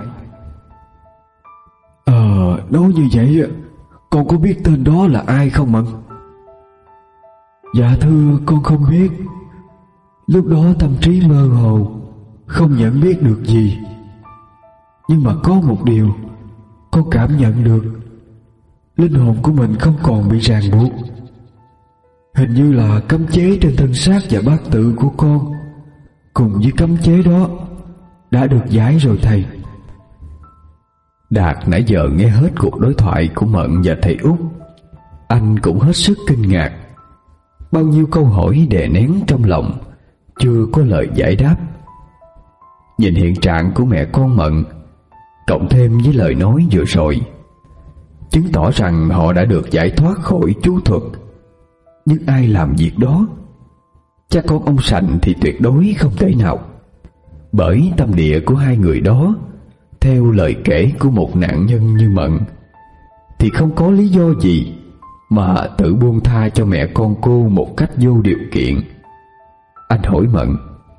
[SPEAKER 2] Ờ, nói như vậy, con có biết tên đó là ai không Mận? Dạ thưa, con không biết. Lúc đó tâm trí mơ hồ, không nhận biết được gì. Nhưng mà có một điều con cảm nhận được, linh hồn của mình không còn bị ràng buộc. Hình như là cấm chế trên thân xác và bát tự của con, cùng với cấm chế đó, đã được giải rồi thầy.
[SPEAKER 1] Đạt nãy giờ nghe hết cuộc đối thoại của Mận và thầy Út. Anh cũng hết sức kinh ngạc. Bao nhiêu câu hỏi đè nén trong lòng chưa có lời giải đáp. Nhìn hiện trạng của mẹ con Mận, cộng thêm với lời nói vừa rồi, chứng tỏ rằng họ đã được giải thoát khỏi chú thuật. Nhưng ai làm việc đó? Cha con ông Sành thì tuyệt đối không thể nào, bởi tâm địa của hai người đó, theo lời kể của một nạn nhân như Mận, thì không có lý do gì mà tự buông tha cho mẹ con cô một cách vô điều kiện. Anh hỏi Mận: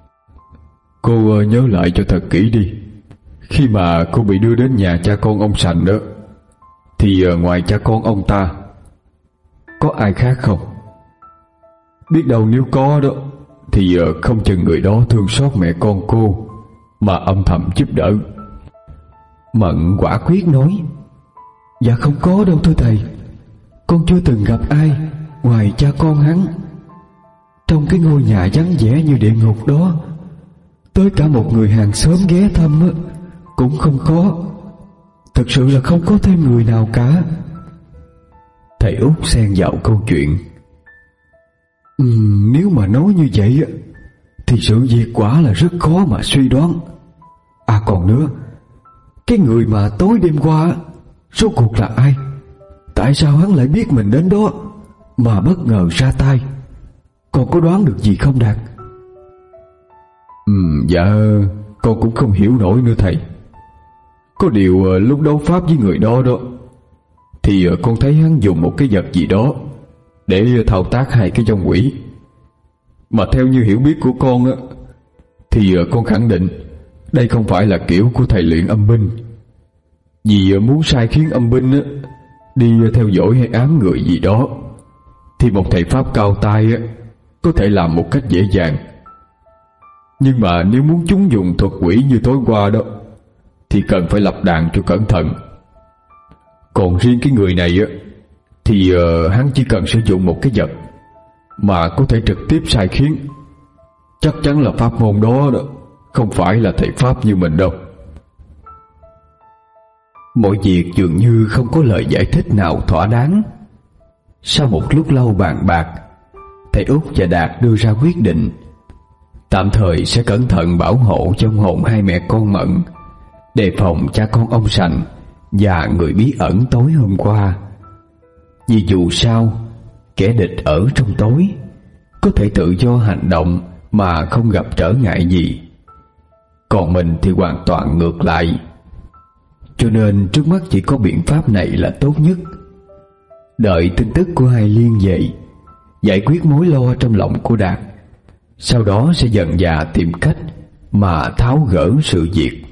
[SPEAKER 3] Cô nhớ lại cho thật kỹ đi. Khi mà cô bị đưa đến nhà cha con ông Sành đó, thì ngoài cha con ông ta, có ai khác không? Biết đâu nếu có đó, thì không chừng người đó thương xót mẹ con cô mà âm thầm giúp đỡ.
[SPEAKER 1] Mận quả quyết nói: Dạ không có đâu thưa thầy. Con chưa từng gặp ai ngoài cha con hắn. Trong cái ngôi nhà vắng vẻ như địa ngục đó, tới cả một người hàng xóm ghé thăm á, cũng không có. Thật sự là không có thêm người nào cả.
[SPEAKER 2] Thầy Út xen vào câu chuyện:
[SPEAKER 1] ừ, Nếu mà nói như vậy thì sự việc quả là rất khó mà suy đoán. À còn nữa, cái người mà tối đêm qua rốt cuộc là ai? Tại sao hắn lại biết mình đến đó mà bất ngờ ra tay? Con có đoán được gì không Đạt?
[SPEAKER 3] Ừ, dạ con cũng không hiểu nổi nữa thầy. Có điều lúc đấu pháp với người đó đó, thì con thấy hắn dùng một cái vật gì đó để thao tác hai cái vong quỷ. Mà theo như hiểu biết của con á, thì con khẳng định đây không phải là kiểu của thầy luyện âm binh. Vì muốn sai khiến âm binh á, đi theo dõi hay ám người gì đó, thì một thầy pháp cao tay á, có thể làm một cách dễ dàng. Nhưng mà nếu muốn chúng dùng thuật quỷ như tối qua đó, thì cần phải lập đàn cho cẩn thận. Còn riêng cái người này á, thì uh, hắn chỉ cần sử dụng một cái vật mà có thể trực tiếp sai khiến. Chắc chắn là pháp môn đó đó không phải là thầy pháp như mình đâu.
[SPEAKER 1] Mọi việc dường như không có lời giải thích nào thỏa đáng. Sau một lúc lâu bàn bạc, thầy Út và Đạt đưa ra quyết định tạm thời sẽ cẩn thận bảo hộ trong hồn hai mẹ con Mận, đề phòng cha con ông Sành và người bí ẩn tối hôm qua. Vì dù sao, kẻ địch ở trong tối có thể tự do hành động mà không gặp trở ngại gì, còn mình thì hoàn toàn ngược lại. Cho nên trước mắt chỉ có biện pháp này là tốt nhất. Đợi tin tức của Hai Liên về, giải quyết mối lo trong lòng của Đạt, sau đó sẽ dần dà tìm cách mà tháo gỡ sự việc.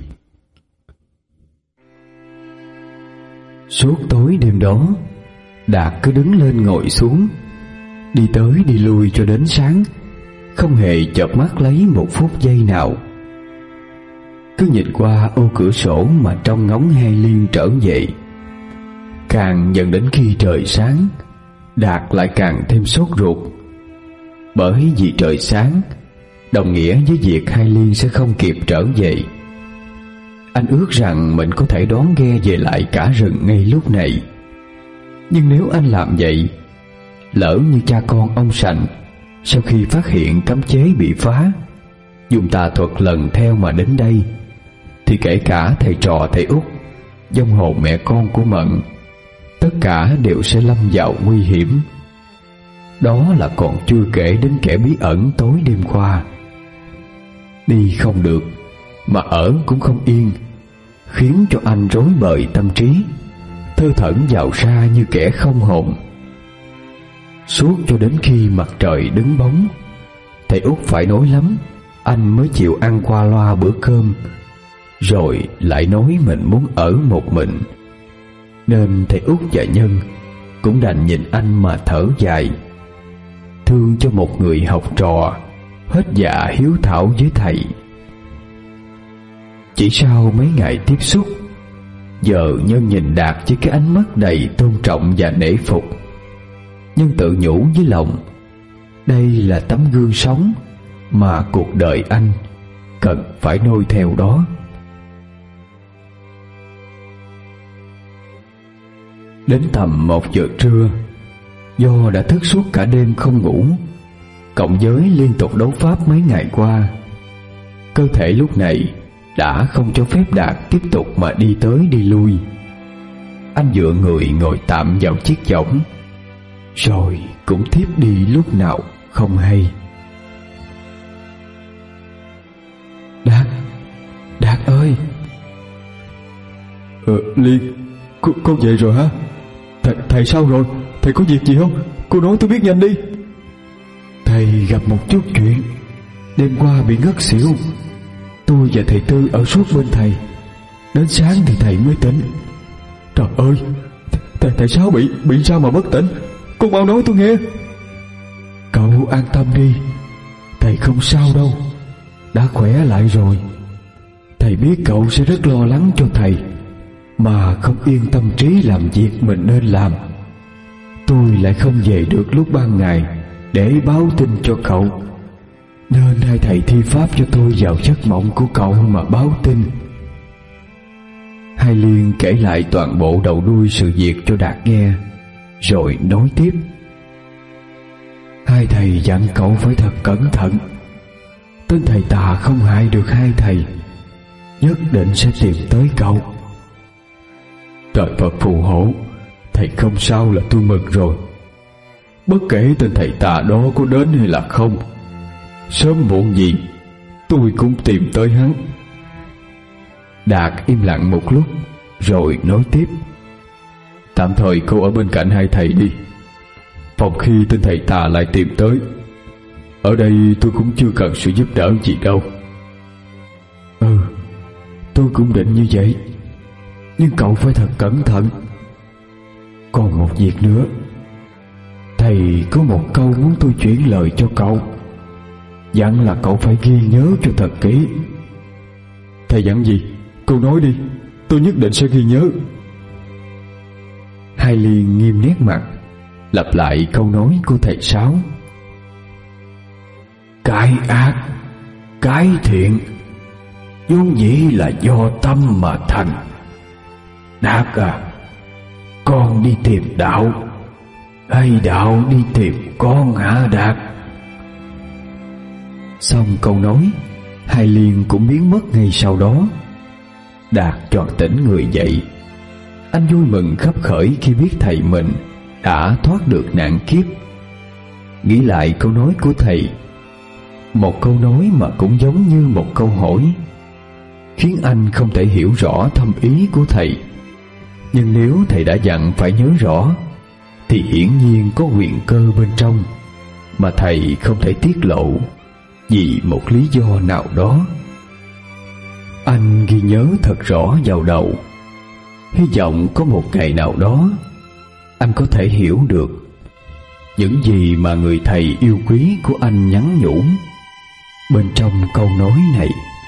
[SPEAKER 1] Suốt tối đêm đó, Đạt cứ đứng lên ngồi xuống, đi tới đi lui cho đến sáng, không hề chợp mắt lấy một phút giây nào. Cứ nhìn qua ô cửa sổ mà trông ngóng Hai Liên trở về. Càng dần đến khi trời sáng, Đạt lại càng thêm sốt ruột. Bởi vì trời sáng đồng nghĩa với việc Hai Liên sẽ không kịp trở về. Anh ước rằng mình có thể đón ghe về lại cả rừng ngay lúc này. Nhưng nếu anh làm vậy, lỡ như cha con ông Sành sau khi phát hiện cấm chế bị phá, dùng tà thuật lần theo mà đến đây, thì kể cả thầy trò thầy Út, vong hồn mẹ con của Mận, tất cả đều sẽ lâm vào nguy hiểm. Đó là còn chưa kể đến kẻ bí ẩn tối đêm qua. Đi không được mà ở cũng không yên, khiến cho anh rối bời tâm trí, thơ thẩn vào ra như kẻ không hồn. Suốt cho đến khi mặt trời đứng bóng, thầy Út phải nói lắm anh mới chịu ăn qua loa bữa cơm, rồi lại nói mình muốn ở một mình. Nên thầy Út và Nhân cũng đành nhìn anh mà thở dài, thương cho một người học trò hết dạ hiếu thảo với thầy. Chỉ sau mấy ngày tiếp xúc, giờ Nhân nhìn Đạt với cái ánh mắt đầy tôn trọng và nể phục. Nhân tự nhủ với lòng, đây là tấm gương sống mà cuộc đời anh cần phải noi theo đó. Đến tầm một giờ trưa, do đã thức suốt cả đêm không ngủ, cộng với liên tục đấu pháp mấy ngày qua, cơ thể lúc này đã không cho phép Đạt tiếp tục mà đi tới đi lui. Anh dựa người ngồi tạm vào chiếc võng, rồi cũng thiếp đi lúc nào không hay. Đạt, Đạt ơi!
[SPEAKER 3] Ờ, Liên, cô, cô về rồi hả? Thầy, thầy sao rồi? Thầy có việc gì không? Cô nói tôi biết nhanh đi.
[SPEAKER 1] Thầy gặp một chút chuyện. Đêm qua bị ngất xỉu. Tôi và thầy Tư ở suốt bên thầy. Đến sáng thì thầy mới tỉnh.
[SPEAKER 3] Trời ơi, thầy, thầy sao bị bị sao mà bất tỉnh? Cô mau nói tôi nghe.
[SPEAKER 1] Cậu an tâm đi, thầy không sao đâu, đã khỏe lại rồi. Thầy biết cậu sẽ rất lo lắng cho thầy, mà không yên tâm trí làm việc mình nên làm. Tôi lại không về được lúc ban ngày để báo tin cho cậu, nên hai thầy thi pháp cho tôi vào giấc mộng của cậu mà báo tin. Hai Liên kể lại toàn bộ đầu đuôi sự việc cho Đạt nghe, rồi nói tiếp. Hai thầy dặn cậu phải thật cẩn thận. Tên thầy tà không hại được hai thầy, nhất định sẽ tìm tới cậu.
[SPEAKER 3] Trời Phật phù hộ, thầy không sao là tôi mừng rồi. Bất kể tên thầy tà đó có đến hay là không, sớm muộn gì tôi cũng tìm tới hắn.
[SPEAKER 1] Đạt im lặng một lúc rồi nói tiếp.
[SPEAKER 3] Tạm thời cô ở bên cạnh hai thầy đi, phòng khi tên thầy tà lại tìm tới. Ở đây tôi cũng chưa cần sự giúp đỡ gì đâu.
[SPEAKER 1] Ừ, tôi cũng định như vậy, nhưng cậu phải thật cẩn thận. Còn một việc nữa, thầy có một câu muốn tôi chuyển lời cho cậu, dặn là cậu phải ghi nhớ cho thật kỹ.
[SPEAKER 3] Thầy dặn gì? Cô nói đi, tôi nhất định sẽ ghi nhớ.
[SPEAKER 1] Hai Liên nghiêm nét mặt, lặp lại câu nói của thầy Sáu. Cái ác, cái thiện, vốn dĩ là do tâm mà thành. Đạt à, con đi tìm đạo, hay đạo đi tìm con hả Đạt? Xong câu nói, Hai Liên cũng biến mất ngay sau đó. Đạt choàng tỉnh người dậy. Anh vui mừng khấp khởi khi biết thầy mình đã thoát được nạn kiếp. Nghĩ lại câu nói của thầy, một câu nói mà cũng giống như một câu hỏi, khiến anh không thể hiểu rõ thâm ý của thầy. Nhưng nếu thầy đã dặn phải nhớ rõ, thì hiển nhiên có huyền cơ bên trong mà thầy không thể tiết lộ vì một lý do nào đó. Anh ghi nhớ thật rõ vào đầu, hy vọng có một ngày nào đó anh có thể hiểu được những gì mà người thầy yêu quý của anh nhắn nhủ bên trong câu nói này.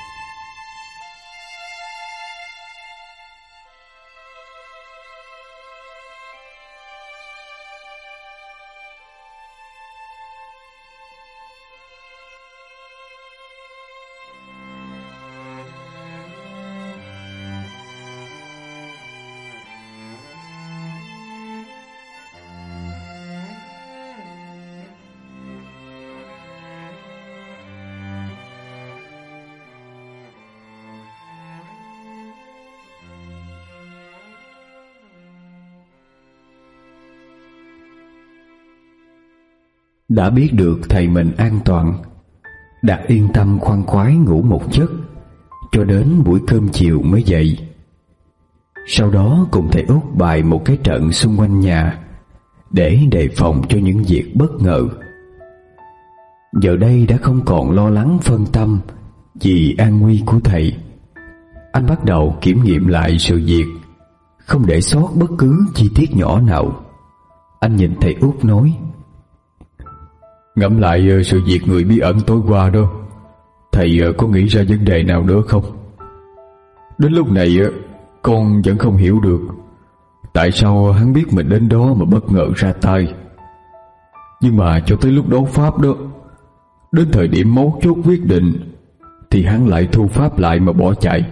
[SPEAKER 1] Đã biết được thầy mình an toàn, Đạt yên tâm khoan khoái ngủ một giấc cho đến buổi cơm chiều mới dậy. Sau đó cùng thầy Út bày một cái trận xung quanh nhà để đề phòng cho những việc bất ngờ. Giờ đây đã không còn lo lắng phân tâm vì an nguy của thầy. Anh bắt đầu kiểm nghiệm lại sự việc, không để sót bất cứ chi tiết nhỏ nào. Anh nhìn thầy Út nói:
[SPEAKER 3] Ngẫm lại sự việc người bí ẩn tối qua đó, thầy có nghĩ ra vấn đề nào nữa không? Đến lúc này con vẫn không hiểu được tại sao hắn biết mình đến đó mà bất ngờ ra tay. Nhưng mà cho tới lúc đấu pháp đó, đến thời điểm mấu chốt quyết định, thì hắn lại thu pháp lại mà bỏ chạy.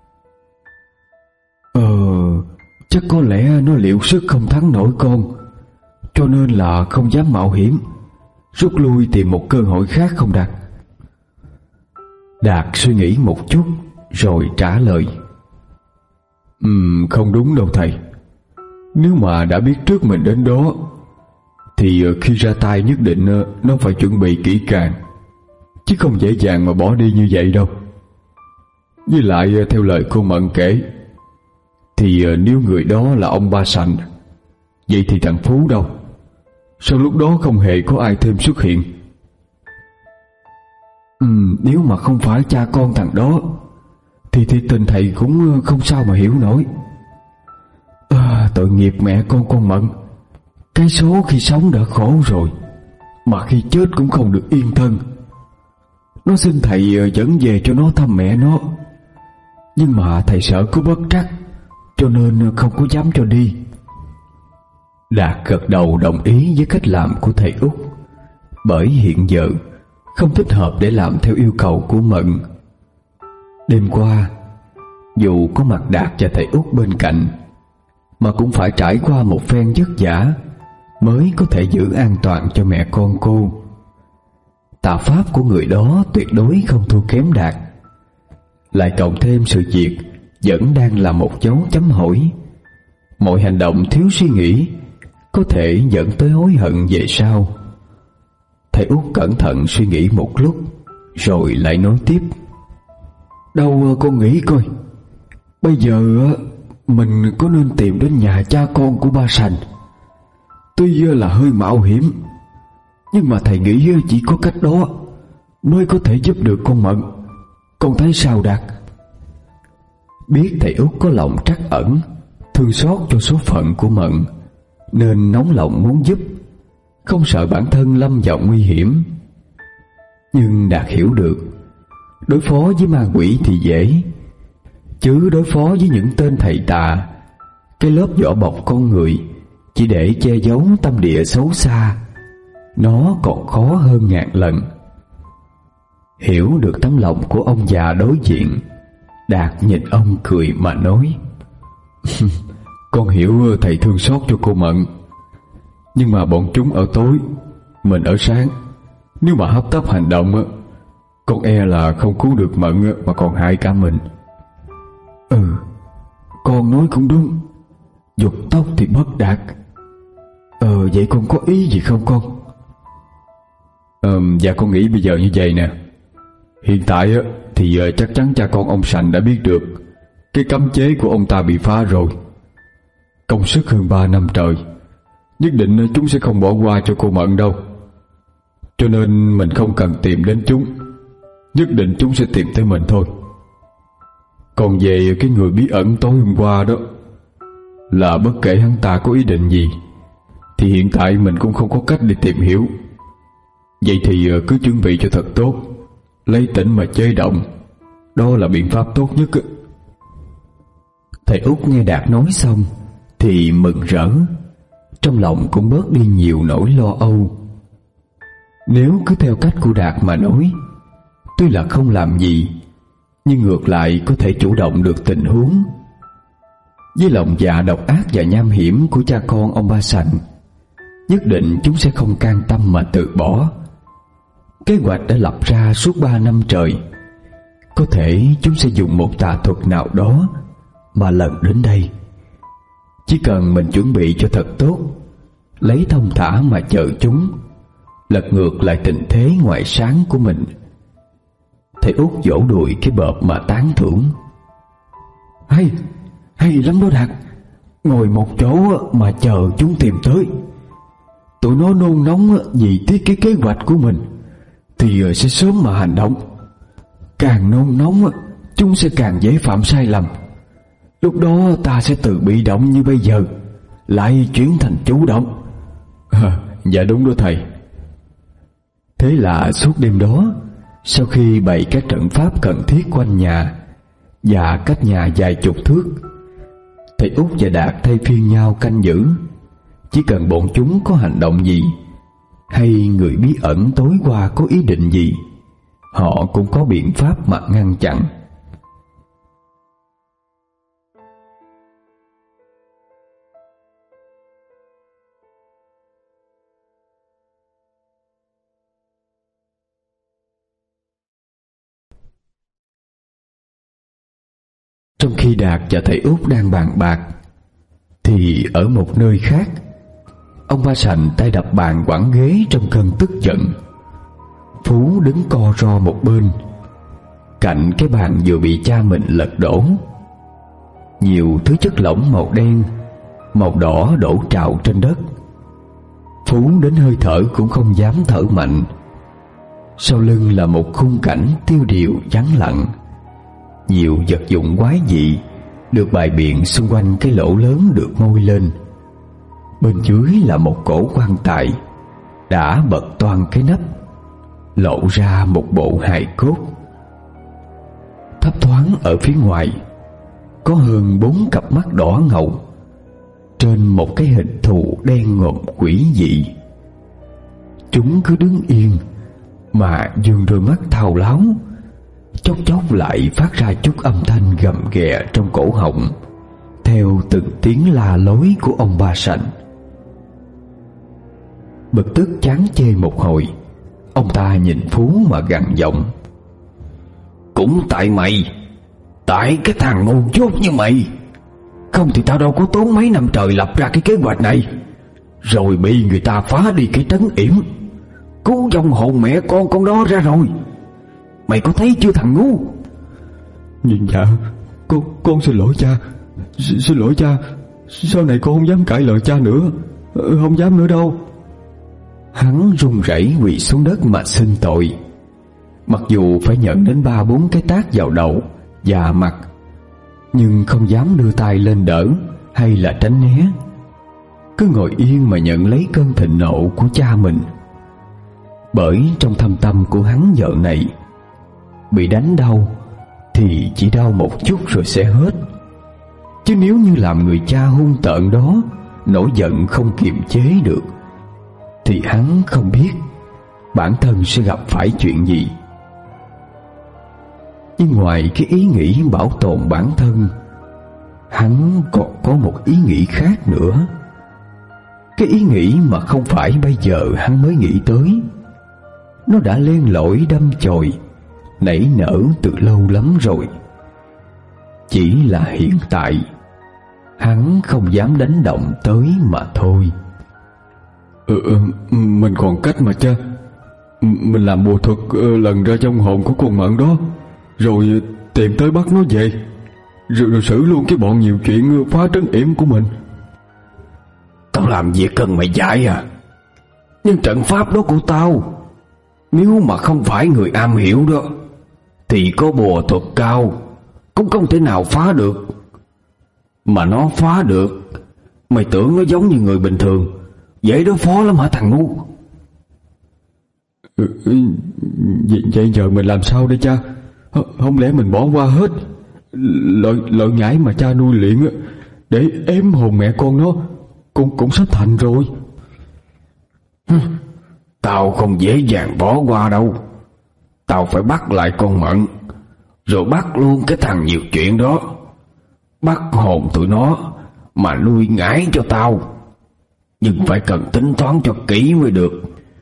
[SPEAKER 1] Ờ, chắc có lẽ nó liệu sức không thắng nổi con, cho nên là không dám mạo hiểm, Rút lui tìm một cơ hội khác không Đạt? Đạt suy nghĩ một chút rồi trả lời:
[SPEAKER 3] Ừm, không đúng đâu thầy. Nếu mà đã biết trước mình đến đó thì khi ra tay nhất định nó phải chuẩn bị kỹ càng, chứ không dễ dàng mà bỏ đi như vậy đâu. Với lại theo lời cô Mận kể thì nếu người đó là ông Ba Sành, vậy thì thằng Phú đâu? Sao lúc đó không hề có ai thêm xuất hiện?
[SPEAKER 1] ừ, Nếu mà không phải cha con thằng đó Thì thì tình thầy cũng không sao mà hiểu nổi. à, Tội nghiệp mẹ con con Mận. Cái số khi sống đã khổ rồi, mà khi chết cũng không được yên thân. Nó xin thầy dẫn về cho nó thăm mẹ nó, nhưng mà thầy sợ có bất trắc, cho nên không có dám cho đi. Đạt gật đầu đồng ý với cách làm của thầy Út, bởi hiện giờ không thích hợp để làm theo yêu cầu của Mận. Đêm qua, dù có mặt Đạt và thầy Út bên cạnh, mà cũng phải trải qua một phen vất vả mới có thể giữ an toàn cho mẹ con cô. Tà pháp của người đó tuyệt đối không thua kém Đạt. Lại cộng thêm sự việc vẫn đang là một dấu chấm hỏi. Mọi hành động thiếu suy nghĩ có thể dẫn tới hối hận về sau. Thầy Út cẩn thận suy nghĩ một lúc rồi lại nói tiếp: Đâu con nghĩ coi, bây giờ mình có nên tìm đến nhà cha con của Ba Sành. Tuy là hơi mạo hiểm, nhưng mà thầy nghĩ chỉ có cách đó mới có thể giúp được con Mận. Con thấy sao Đạt? Biết thầy Út có lòng trắc ẩn, thương xót cho số phận của Mận, nên nóng lòng muốn giúp, không sợ bản thân lâm vào nguy hiểm. Nhưng Đạt hiểu được, đối phó với ma quỷ thì dễ, chứ đối phó với những tên thầy tà, cái lớp vỏ bọc con người chỉ để che giấu tâm địa xấu xa, nó còn khó hơn ngàn lần. Hiểu được tấm lòng của ông già đối diện, Đạt nhìn ông cười mà nói:
[SPEAKER 3] Con hiểu thầy thương xót cho cô Mận, nhưng mà bọn chúng ở tối, mình ở sáng. Nếu mà hấp tấp hành động, con e là không cứu được Mận mà còn hại cả mình.
[SPEAKER 1] Ừ, con nói cũng đúng. Giục tóc thì mất Đạt. Ờ vậy con có ý gì không con?
[SPEAKER 3] Ờ, dạ con nghĩ bây giờ như vậy nè. Hiện tại thì chắc chắn cha con ông Sành đã biết được cái cấm chế của ông ta bị phá rồi. Công sức hơn ba năm trời, nhất định chúng sẽ không bỏ qua cho cô Mận đâu. Cho nên mình không cần tìm đến chúng, nhất định chúng sẽ tìm tới mình thôi. Còn về cái người bí ẩn tối hôm qua đó, là bất kể hắn ta có ý định gì thì hiện tại mình cũng không có cách để tìm hiểu. Vậy thì cứ chuẩn bị cho thật tốt, lấy tỉnh mà chơi động, đó là biện pháp tốt nhất.
[SPEAKER 1] Thầy Út nghe Đạt nói xong thì mừng rỡ, trong lòng cũng bớt đi nhiều nỗi lo âu. Nếu cứ theo cách của Đạt mà nói, tuy là không làm gì, nhưng ngược lại có thể chủ động được tình huống. Với lòng dạ độc ác và nham hiểm của cha con ông Ba Sành, nhất định chúng sẽ không can tâm mà từ bỏ. Kế hoạch đã lập ra suốt ba năm trời, có thể chúng sẽ dùng một tà thuật nào đó mà lần đến đây. Chỉ cần mình chuẩn bị cho thật tốt, lấy thông thả mà chờ chúng, lật ngược lại tình thế ngoài sáng của mình. Thầy Út vỗ đùi cái bợp mà tán thưởng: Hay, hay lắm đó Đạt. Ngồi một chỗ mà chờ chúng tìm tới. Tụi nó nôn nóng vì thiết cái kế hoạch của mình thì sẽ sớm mà hành động. Càng nôn nóng, chúng sẽ càng dễ phạm sai lầm. Lúc đó ta sẽ từ bị động như bây giờ lại chuyển thành chủ động.
[SPEAKER 3] À, dạ đúng đó thầy.
[SPEAKER 1] Thế là suốt đêm đó, sau khi bày các trận pháp cần thiết quanh nhà và cách nhà vài chục thước, thầy Út và Đạt thay phiên nhau canh giữ. Chỉ cần bọn chúng có hành động gì, hay người bí ẩn tối qua có ý định gì, họ cũng có biện pháp mà ngăn chặn. Trong khi Đạt và thầy Út đang bàn bạc, thì ở một nơi khác, ông Ba Sành tay đập bàn quẳng ghế trong cơn tức giận. Phú đứng co ro một bên, cạnh cái bàn vừa bị cha mình lật đổ. Nhiều thứ chất lỏng màu đen, màu đỏ đổ trào trên đất. Phú đến hơi thở cũng không dám thở mạnh. Sau lưng là một khung cảnh tiêu điều vắng lặng. Nhiều vật dụng quái dị được bày biện xung quanh cái lỗ lớn được môi lên. Bên dưới là một cổ quan tài đã bật toang cái nắp, lộ ra một bộ hài cốt. Thấp thoáng ở phía ngoài có hơn bốn cặp mắt đỏ ngầu trên một cái hình thù đen ngòm quỷ dị. Chúng cứ đứng yên mà dương đôi mắt thao láo, chốc chốc lại phát ra chút âm thanh gầm ghẹ trong cổ họng theo từng tiếng la lối của ông Ba Sành. Bực tức chán chê một hồi, ông ta nhìn Phú mà gằn giọng: "Cũng tại mày, tại cái thằng ngu dốt như mày. Không thì tao đâu có tốn mấy năm trời lập ra cái kế hoạch này, rồi bị người ta phá đi cái trấn yểm, cứu vong hồn mẹ con con đó ra rồi. Mày có thấy chưa thằng ngu?"
[SPEAKER 3] "Nhưng dạ, con, con xin lỗi cha. S xin lỗi cha. Sau này con không dám cãi lời cha nữa. Không dám nữa đâu."
[SPEAKER 1] Hắn run rẩy quỳ xuống đất mà xin tội. Mặc dù phải nhận đến ba bốn cái tát vào đầu và mặt, nhưng không dám đưa tay lên đỡ hay là tránh né, cứ ngồi yên mà nhận lấy cơn thịnh nộ của cha mình. Bởi trong thâm tâm của hắn giờ này, bị đánh đau thì chỉ đau một chút rồi sẽ hết. Chứ nếu như làm người cha hung tợn đó nổi giận không kiềm chế được, thì hắn không biết bản thân sẽ gặp phải chuyện gì. Nhưng ngoài cái ý nghĩ bảo tồn bản thân, hắn còn có một ý nghĩ khác nữa. Cái ý nghĩ mà không phải bây giờ hắn mới nghĩ tới. Nó đã len lỏi đâm chồi, nảy nở từ lâu lắm rồi. Chỉ là hiện tại hắn không dám đánh động tới mà thôi.
[SPEAKER 3] Ừ, ừ, mình còn cách mà cha. Mình làm bùa thuật lần ra trong hồn của con Mận đó, rồi tìm tới bắt nó về, rồi, rồi xử luôn cái bọn nhiều chuyện phá trấn yểm của mình.
[SPEAKER 2] Tao làm việc cần mày dạy à? Nhưng trận pháp đó của tao, nếu mà không phải người am hiểu đó, thì có bùa thuật cao cũng không thể nào phá được. Mà nó phá được, mày tưởng nó giống như người bình thường, dễ đối phó lắm hả thằng ngu?
[SPEAKER 3] Ừ, vậy giờ mình làm sao đây cha? Không lẽ mình bỏ qua hết lợi lợi nhãi mà cha nuôi luyện để ém hồn mẹ con nó cũng cũng sắp thành rồi.
[SPEAKER 2] Tao không dễ dàng bỏ qua đâu. Tao phải bắt lại con Mận, rồi bắt luôn cái thằng nhiều chuyện đó, bắt hồn tụi nó mà nuôi ngải cho tao. Nhưng phải cần tính toán cho kỹ mới được.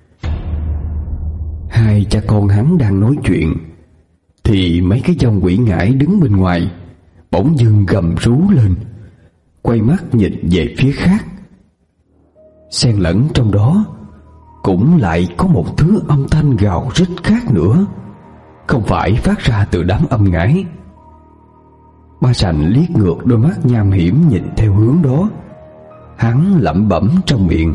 [SPEAKER 1] Hai cha con hắn đang nói chuyện thì mấy cái dòng quỷ ngải đứng bên ngoài bỗng dưng gầm rú lên, quay mắt nhìn về phía khác. Xen lẫn trong đó cũng lại có một thứ âm thanh gào rít khác nữa, không phải phát ra từ đám âm ngải. Ba Sành liếc ngược đôi mắt nham hiểm nhìn theo hướng đó. Hắn lẩm bẩm trong miệng: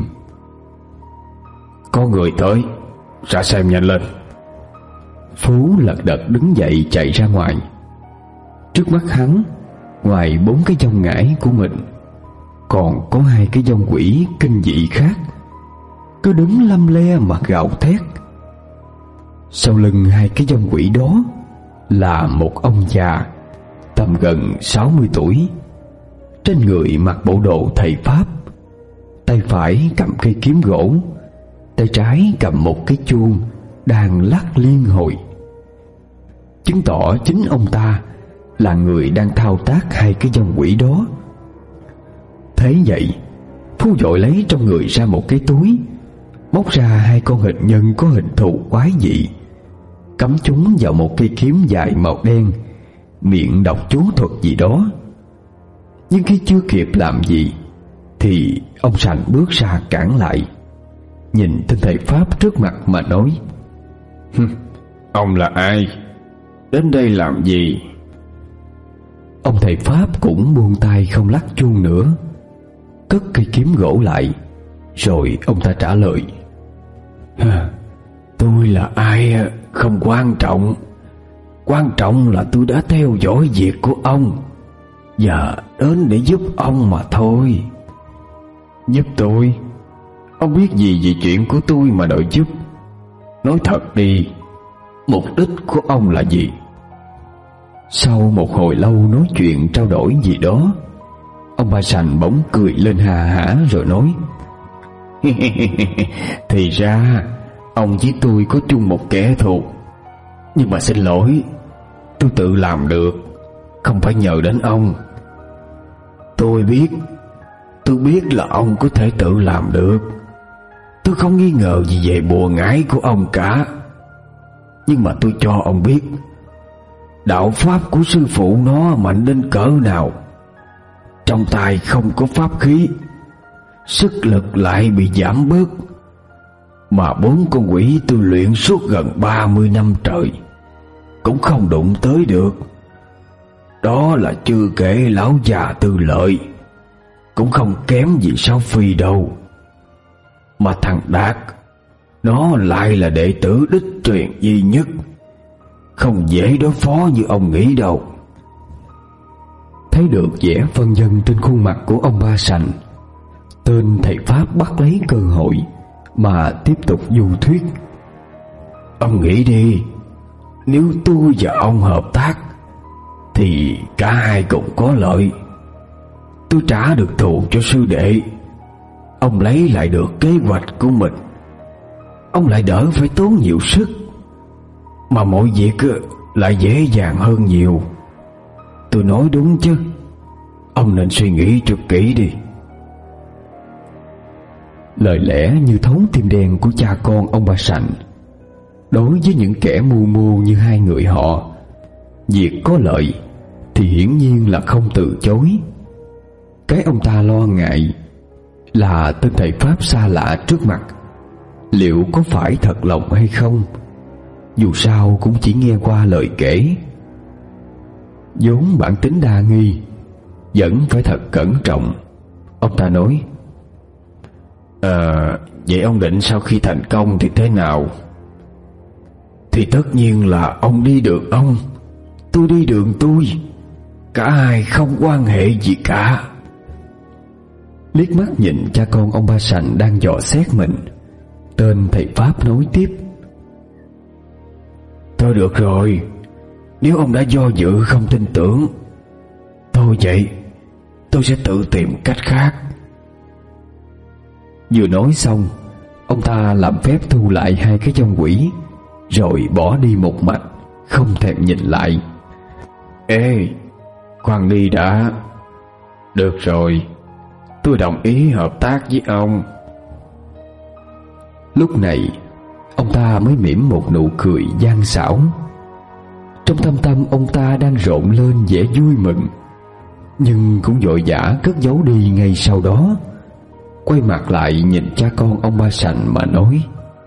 [SPEAKER 2] "Có người tới, ra xem nhanh lên."
[SPEAKER 1] Phú lật đật đứng dậy chạy ra ngoài. Trước mắt hắn, ngoài bốn cái dòng ngải của mình, còn có hai cái dòng quỷ kinh dị khác, cứ đứng lăm le mà gào thét. Sau lưng hai cái dòng quỷ đó là một ông già tầm gần sáu mươi tuổi, trên người mặc bộ đồ thầy pháp, tay phải cầm cây kiếm gỗ, tay trái cầm một cái chuông đang lắc liên hồi, chứng tỏ chính ông ta là người đang thao tác hai cái dòng quỷ đó. Thế vậy, Phú vội lấy trong người ra một cái túi, móc ra hai con hình nhân có hình thù quái dị, cắm chúng vào một cây kiếm dài màu đen miệng đọc chú thuật gì đó. Nhưng khi chưa kịp làm gì thì ông Sành bước ra cản lại, nhìn tên thầy Pháp trước mặt mà nói:
[SPEAKER 2] Ông là ai? Đến đây làm gì?
[SPEAKER 1] Ông thầy Pháp cũng buông tay không lắc chuông nữa, cất cây kiếm gỗ lại. Rồi ông ta trả lời:
[SPEAKER 2] Tôi là ai không quan trọng, quan trọng là tôi đã theo dõi việc của ông và đến để giúp ông mà thôi. Giúp tôi? Ông biết gì về chuyện của tôi mà đòi giúp? Nói thật đi, mục đích của ông là gì?
[SPEAKER 1] Sau một hồi lâu nói chuyện trao đổi gì đó, ông Ba Sành bỗng cười lên hà hả rồi nói:
[SPEAKER 2] Thì ra ông với tôi có chung một kẻ thù. Nhưng mà xin lỗi, tôi tự làm được, không phải nhờ đến ông. Tôi biết, tôi biết là ông có thể tự làm được. Tôi không nghi ngờ gì về bùa ngải của ông cả. Nhưng mà tôi cho ông biết, đạo pháp của sư phụ nó mạnh đến cỡ nào. Trong tay không có pháp khí, sức lực lại bị giảm bớt. Mà bốn con quỷ tôi luyện suốt gần ba mươi năm trời cũng không đụng tới được. Đó là chưa kể lão già Tư Lợi cũng không kém gì Sáu Phi đâu. Mà thằng Đạt, nó lại là đệ tử đích truyền duy nhất, không dễ đối phó như ông nghĩ đâu.
[SPEAKER 1] Thấy được vẻ phân vân trên khuôn mặt của ông Ba Sành, tên thầy Pháp bắt lấy cơ hội mà tiếp tục du thuyết:
[SPEAKER 2] Ông nghĩ đi, nếu tôi và ông hợp tác thì cả hai cùng có lợi. Tôi trả được thù cho sư đệ, ông lấy lại được kế hoạch của mình, ông lại đỡ phải tốn nhiều sức, mà mọi việc lại dễ dàng hơn nhiều. Tôi nói đúng chứ? Ông nên suy nghĩ rất kỹ đi.
[SPEAKER 1] Lời lẽ như thấu tim đen của cha con ông Ba Sành. Đối với những kẻ mưu mô như hai người họ, việc có lợi thì hiển nhiên là không từ chối. Cái ông ta lo ngại là tên thầy Pháp xa lạ trước mặt liệu có phải thật lòng hay không. Dù sao cũng chỉ nghe qua lời kể. vốn bản tính đa nghi, vẫn phải thật cẩn trọng. Ông ta nói:
[SPEAKER 2] À, vậy ông định sau khi thành công thì thế nào? Thì tất nhiên là ông đi đường ông, tôi đi đường tôi, cả hai không quan hệ gì cả.
[SPEAKER 1] Liếc mắt nhìn cha con ông Ba Sành đang dò xét mình, tên thầy Pháp nói tiếp:
[SPEAKER 2] Thôi được rồi, nếu ông đã do dự không tin tưởng, thôi vậy, tôi sẽ tự tìm cách khác.
[SPEAKER 1] Vừa nói xong, ông ta làm phép thu lại hai cái vong quỷ, rồi bỏ đi một mạch, không thèm nhìn lại.
[SPEAKER 2] Ê, khoan đi đã. Được rồi, tôi đồng ý hợp tác với ông.
[SPEAKER 1] Lúc này ông ta mới mỉm một nụ cười gian xảo. Trong thâm tâm ông ta đang rộn lên vẻ vui mừng, nhưng cũng vội vã cất giấu đi ngay sau đó. Quay mặt lại nhìn cha con ông Ba Sành mà nói: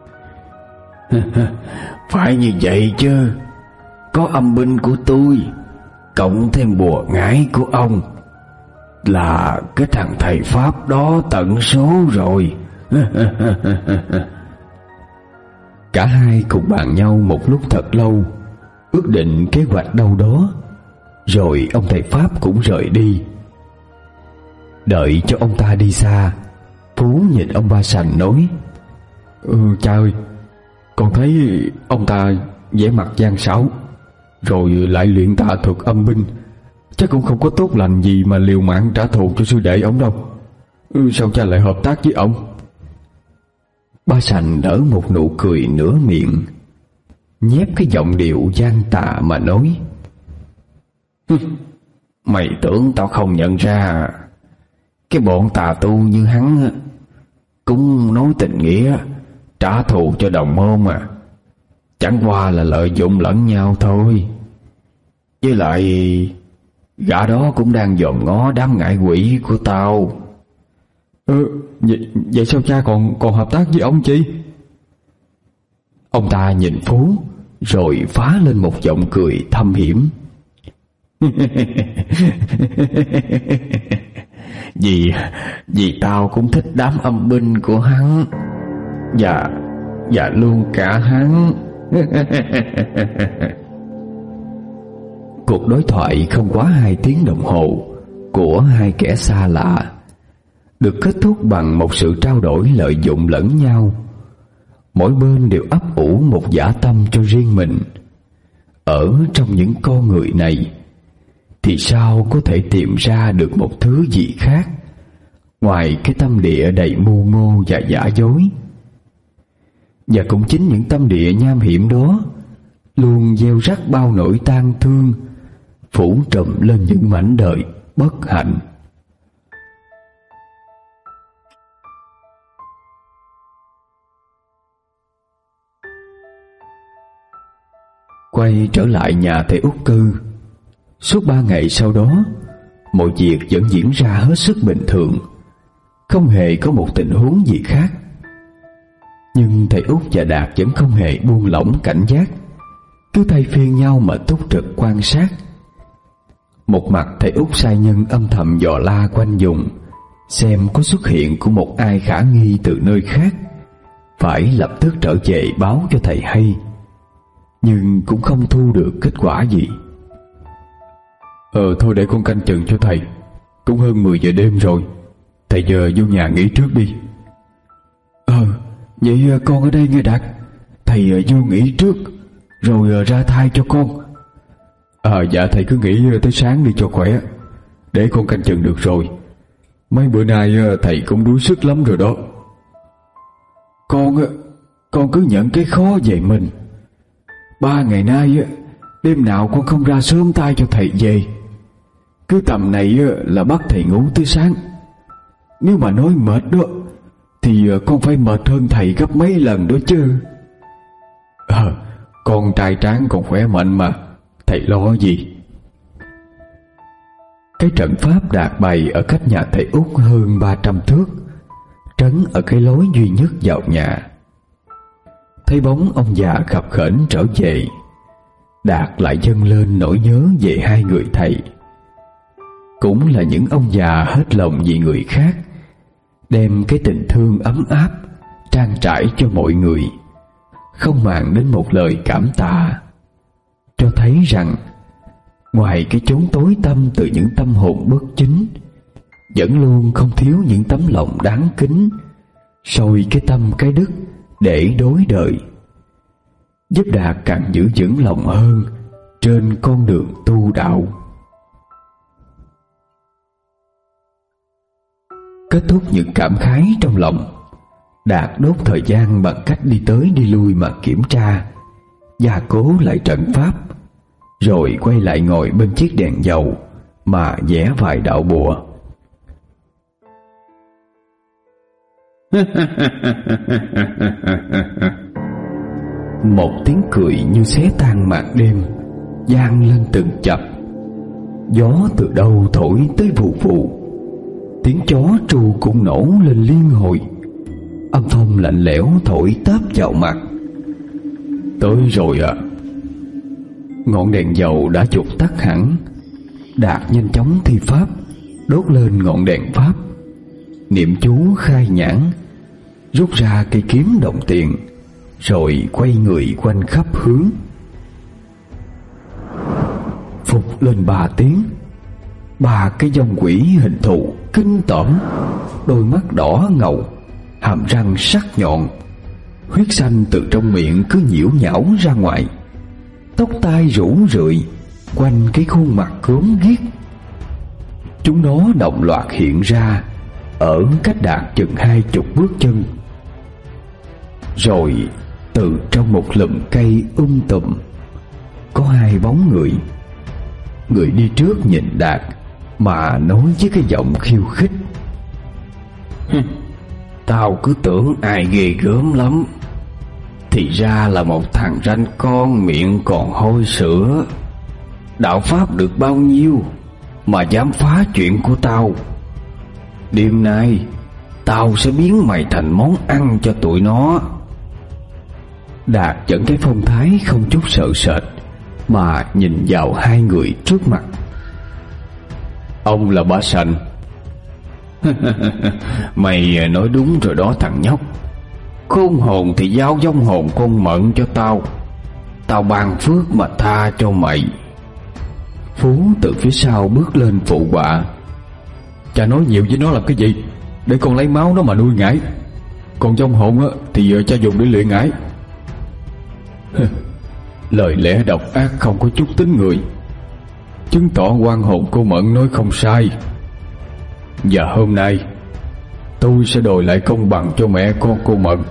[SPEAKER 2] Phải như vậy chứ, có âm binh của tôi cộng thêm bùa ngải của ông là cái thằng thầy Pháp đó tận số rồi.
[SPEAKER 1] Cả hai cùng bàn nhau một lúc thật lâu, ước định kế hoạch đâu đó, rồi ông thầy Pháp cũng rời đi. Đợi cho ông ta đi xa, Phú nhìn ông Ba Sành nói:
[SPEAKER 3] Ừ, cha ơi, con thấy ông ta vẻ mặt gian xảo, rồi lại luyện tà thuật âm binh, chắc cũng không có tốt lành gì mà liều mạng trả thù cho sư đệ ổng đâu. Ừ, sao cha lại hợp tác với ổng?
[SPEAKER 1] Ba Sành nở một nụ cười nửa miệng, nhép cái giọng điệu gian tà mà nói:
[SPEAKER 2] Mày tưởng tao không nhận ra? Cái bọn tà tu như hắn cũng nói tình nghĩa, trả thù cho đồng môn mà, chẳng qua là lợi dụng lẫn nhau thôi. Với lại gã đó cũng đang dòm ngó đám ngải quỷ của tao.
[SPEAKER 3] Ừ, vậy, vậy sao cha còn còn hợp tác với ông chi?
[SPEAKER 1] Ông ta nhìn Phú rồi phá lên một giọng cười thâm hiểm.
[SPEAKER 2] Vì Vì tao cũng thích đám âm binh của hắn. Và Và luôn cả hắn.
[SPEAKER 1] Cuộc đối thoại không quá hai tiếng đồng hồ của hai kẻ xa lạ được kết thúc bằng một sự trao đổi lợi dụng lẫn nhau. Mỗi bên đều ấp ủ một dã tâm cho riêng mình. Ở trong những con người này thì sao có thể tìm ra được một thứ gì khác ngoài cái tâm địa đầy mưu mô và giả dối. Và cũng chính những tâm địa nham hiểm đó luôn gieo rắc bao nỗi tang thương, phủ trùm lên những mảnh đời bất hạnh. Quay trở lại nhà thầy Út cư. Suốt ba ngày sau đó, mọi việc vẫn diễn ra hết sức bình thường, không hề có một tình huống gì khác. Nhưng thầy Út và Đạt vẫn không hề buông lỏng cảnh giác, cứ thay phiên nhau mà túc trực quan sát. Một mặt thầy Út sai nhân âm thầm dò la quanh vùng, xem có xuất hiện của một ai khả nghi từ nơi khác, phải lập tức trở về báo cho thầy hay. Nhưng cũng không thu được kết quả gì.
[SPEAKER 3] Ờ thôi để con canh chừng cho thầy. Cũng hơn mười giờ đêm rồi, thầy giờ vô nhà nghỉ trước đi.
[SPEAKER 2] Ờ vậy con ở đây nghe Đạt. Thầy vô nghỉ trước rồi ra thay cho con.
[SPEAKER 3] À dạ thầy cứ nghỉ tới sáng đi cho khỏe, để con canh chừng được rồi. Mấy bữa nay thầy cũng đuối sức lắm rồi đó.
[SPEAKER 2] Con Con cứ nhận cái khó về mình. Ba ngày nay đêm nào con không ra sớm tay cho thầy về. Cứ tầm này là bắt thầy ngủ tới sáng. Nếu mà nói mệt đó thì con phải mệt hơn thầy gấp mấy lần đó chứ.
[SPEAKER 3] Ờ à, con trai tráng còn khỏe mạnh mà, thầy lo gì.
[SPEAKER 1] Cái trận pháp Đạt bày ở cách nhà thầy Út hơn ba trăm thước, trấn ở cái lối duy nhất vào nhà. Thấy bóng ông già khập khểnh trở về, Đạt lại dâng lên nỗi nhớ về hai người thầy. Cũng là những ông già hết lòng vì người khác, đem cái tình thương ấm áp trang trải cho mọi người, không màng đến một lời cảm tạ, cho thấy rằng ngoài cái chốn tối tăm từ những tâm hồn bất chính, vẫn luôn không thiếu những tấm lòng đáng kính, soi cái tâm cái đức để đối đời, giúp Đạt càng giữ vững lòng hơn trên con đường tu đạo. Kết thúc những cảm khái trong lòng, Đạt đốt thời gian bằng cách đi tới đi lui mà kiểm tra, gia cố lại trận pháp, rồi quay lại ngồi bên chiếc đèn dầu mà vẽ vài đạo bùa. Một tiếng cười như xé tan màn đêm vang lên từng chập. Gió từ đâu thổi tới vù vù, tiếng chó tru cũng nổ lên liên hồi. Âm phong lạnh lẽo thổi táp vào mặt.
[SPEAKER 3] Tới rồi à?
[SPEAKER 1] Ngọn đèn dầu đã chụp tắt hẳn. Đạt nhanh chóng thi pháp, đốt lên ngọn đèn pháp, niệm chú khai nhãn, rút ra cây kiếm đồng tiền, rồi quay người quanh khắp hướng. Phục lên ba tiếng, ba cái dòng quỷ hình thù kinh tởm, đôi mắt đỏ ngầu, hàm răng sắc nhọn, huyết xanh từ trong miệng cứ nhiễu nhão ra ngoài, tóc tai rủ rượi quanh cái khuôn mặt gớm ghiếc. Chúng nó đồng loạt hiện ra ở cách Đạt chừng hai chục bước chân. Rồi từ trong một lùm cây um tùm có hai bóng người. Người đi trước nhìn Đạt mà nói với cái giọng khiêu khích:
[SPEAKER 2] Tao cứ tưởng ai ghê gớm lắm, thì ra là một thằng ranh con miệng còn hôi sữa. đạo pháp được bao nhiêu mà dám phá chuyện của tao. Đêm nay tao sẽ biến mày thành món ăn cho tụi nó.
[SPEAKER 1] Đạt vẫn cái phong thái không chút sợ sệt mà nhìn vào hai người trước mặt.
[SPEAKER 3] Ông là Ba Sành.
[SPEAKER 2] Mày nói đúng rồi đó thằng nhóc. Khôn hồn thì giao vong hồn con Mận cho tao. Tao ban phước mà tha cho mày.
[SPEAKER 1] Phú từ phía sau bước lên phụ họa.
[SPEAKER 3] Cha nói nhiều với nó làm cái gì? Để con lấy máu nó mà nuôi ngải. Còn vong hồn á thì giờ cha dùng để luyện ngải. Lời lẽ độc ác không có chút tính người, chứng tỏ oan hồn cô Mận nói không sai. Và hôm nay tôi sẽ đòi lại công bằng cho mẹ con cô Mận.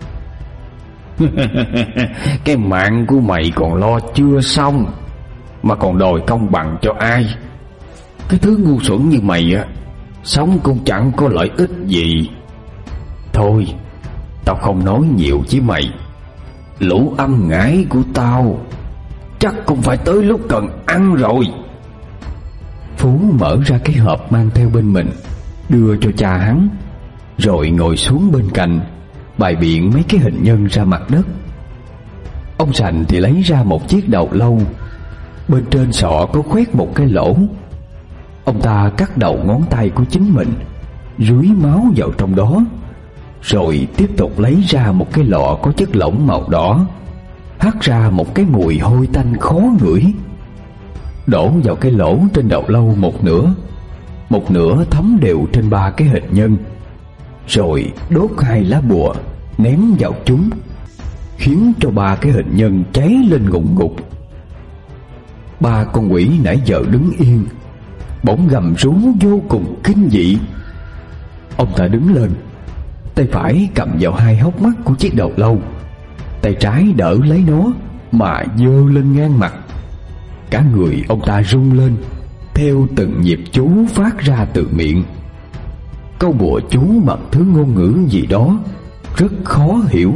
[SPEAKER 2] Cái mạng của mày còn lo chưa xong mà còn đòi công bằng cho ai? Cái thứ ngu xuẩn như mày á, sống cũng chẳng có lợi ích gì. Thôi, tao không nói nhiều với mày. Lũ âm ngải của tao chắc cũng phải tới lúc cần ăn rồi.
[SPEAKER 1] Phú mở ra cái hộp mang theo bên mình, đưa cho cha hắn, rồi ngồi xuống bên cạnh, bày biện mấy cái hình nhân ra mặt đất. Ông Sành thì lấy ra một chiếc đầu lâu, bên trên sọ có khoét một cái lỗ. Ông ta cắt đầu ngón tay của chính mình, rưới máu vào trong đó, rồi tiếp tục lấy ra một cái lọ có chất lỏng màu đỏ, hắt ra một cái mùi hôi tanh khó ngửi, đổ vào cái lỗ trên đầu lâu một nửa, một nửa thấm đều trên ba cái hình nhân, rồi đốt hai lá bùa ném vào chúng, khiến cho ba cái hình nhân cháy lên ngùn ngụt. Ba con quỷ nãy giờ đứng yên bỗng gầm rú vô cùng kinh dị. Ông ta đứng lên, tay phải cầm vào hai hốc mắt của chiếc đầu lâu, tay trái đỡ lấy nó mà giơ lên ngang mặt. Cả người ông ta rung lên theo từng nhịp chú phát ra từ miệng. Câu bùa chú bằng thứ ngôn ngữ gì đó rất khó hiểu.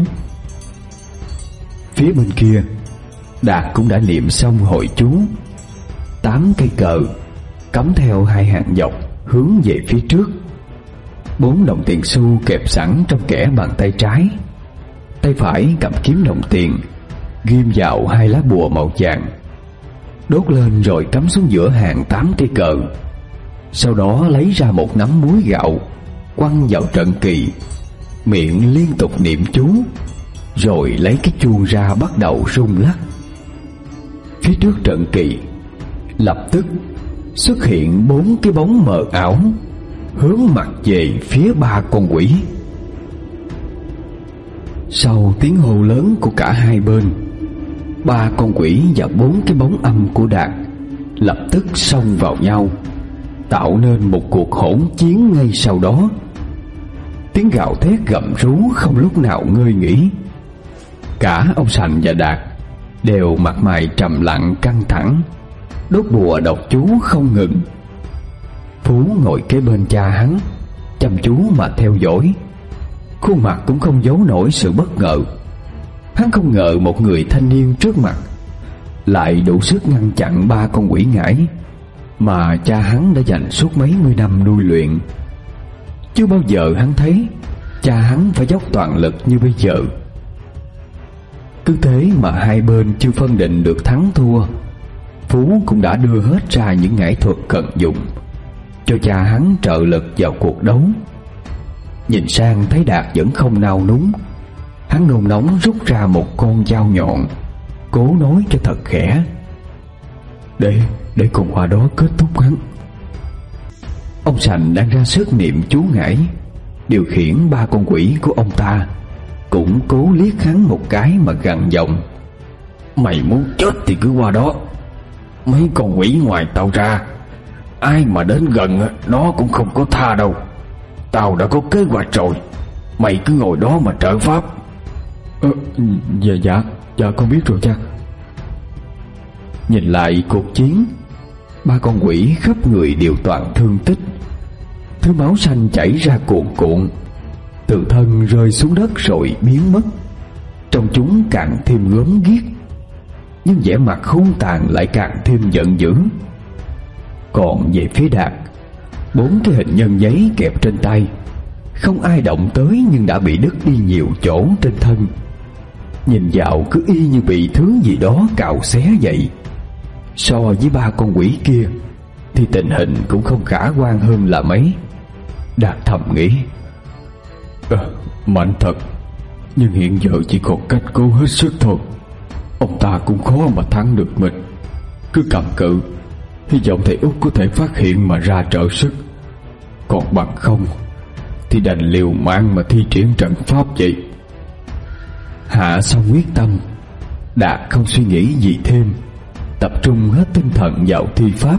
[SPEAKER 1] Phía bên kia, Đạt cũng đã niệm xong hội chú. Tám cây cờ cắm theo hai hàng dọc hướng về phía trước. Bốn đồng tiền xu kẹp sẵn trong kẽ bàn tay trái, tay phải cầm kiếm đồng tiền, ghim vào hai lá bùa màu vàng, đốt lên rồi cắm xuống giữa hàng tám cây cờ. Sau đó lấy ra một nắm muối gạo, quăng vào trận kỳ, miệng liên tục niệm chú, rồi lấy cái chuông ra bắt đầu rung lắc. Phía trước trận kỳ lập tức xuất hiện bốn cái bóng mờ ảo hướng mặt về phía ba con quỷ. Sau tiếng hô lớn của cả hai bên, ba con quỷ và bốn cái bóng âm của Đạt lập tức xông vào nhau, tạo nên một cuộc hỗn chiến ngay sau đó. Tiếng gào thét gầm rú không lúc nào ngơi nghỉ. Cả ông Sành và Đạt đều mặt mày trầm lặng căng thẳng, đốt bùa đọc chú không ngừng. Phú ngồi kế bên cha hắn, chăm chú mà theo dõi, khuôn mặt cũng không giấu nổi sự bất ngờ. Hắn không ngờ một người thanh niên trước mặt lại đủ sức ngăn chặn ba con quỷ ngải mà cha hắn đã dành suốt mấy mươi năm nuôi luyện. Chưa bao giờ hắn thấy cha hắn phải dốc toàn lực như bây giờ. Cứ thế mà hai bên chưa phân định được thắng thua, Phú cũng đã đưa hết ra những nghệ thuật cần dùng cho cha hắn trợ lực vào cuộc đấu. Nhìn sang thấy Đạt vẫn không nao núng, hắn nôn nóng rút ra một con dao nhọn, cố nói cho thật khẽ: Để, để con qua đó kết thúc hắn. Ông Sành đang ra sức niệm chú ngải, điều khiển ba con quỷ của ông ta, cũng cố liếc hắn một cái mà gằn giọng:
[SPEAKER 2] Mày muốn chết thì cứ qua đó. Mấy con quỷ ngoài tao ra, ai mà đến gần nó cũng không có tha đâu. Tao đã có kế hoạch rồi, mày cứ ngồi đó mà trợ pháp.
[SPEAKER 3] Ờ, dạ, dạ, dạ con biết rồi cha.
[SPEAKER 1] Nhìn lại cuộc chiến, ba con quỷ khắp người đều toàn thương tích, thứ máu xanh chảy ra cuồn cuộn, từ thân rơi xuống đất rồi biến mất. Trong chúng càng thêm gớm ghiếc, nhưng vẻ mặt hung tàn lại càng thêm giận dữ. Còn về phía Đạt, bốn cái hình nhân giấy kẹp trên tay, không ai động tới nhưng đã bị đứt đi nhiều chỗ trên thân. Nhìn vào cứ y như bị thứ gì đó cạo xé vậy. So với ba con quỷ kia thì tình hình cũng không khả quan hơn là mấy. Đạt thầm nghĩ,
[SPEAKER 3] à, mạnh thật, nhưng hiện giờ chỉ còn cách cố hết sức thôi. Ông ta cũng khó mà thắng được mình. Cứ cầm cự, hy vọng thầy Út có thể phát hiện mà ra trợ sức. Còn bằng không thì đành liều mạng mà thi triển trận pháp vậy.
[SPEAKER 1] Hạ xong quyết tâm, Đạt không suy nghĩ gì thêm, tập trung hết tinh thần vào thi pháp.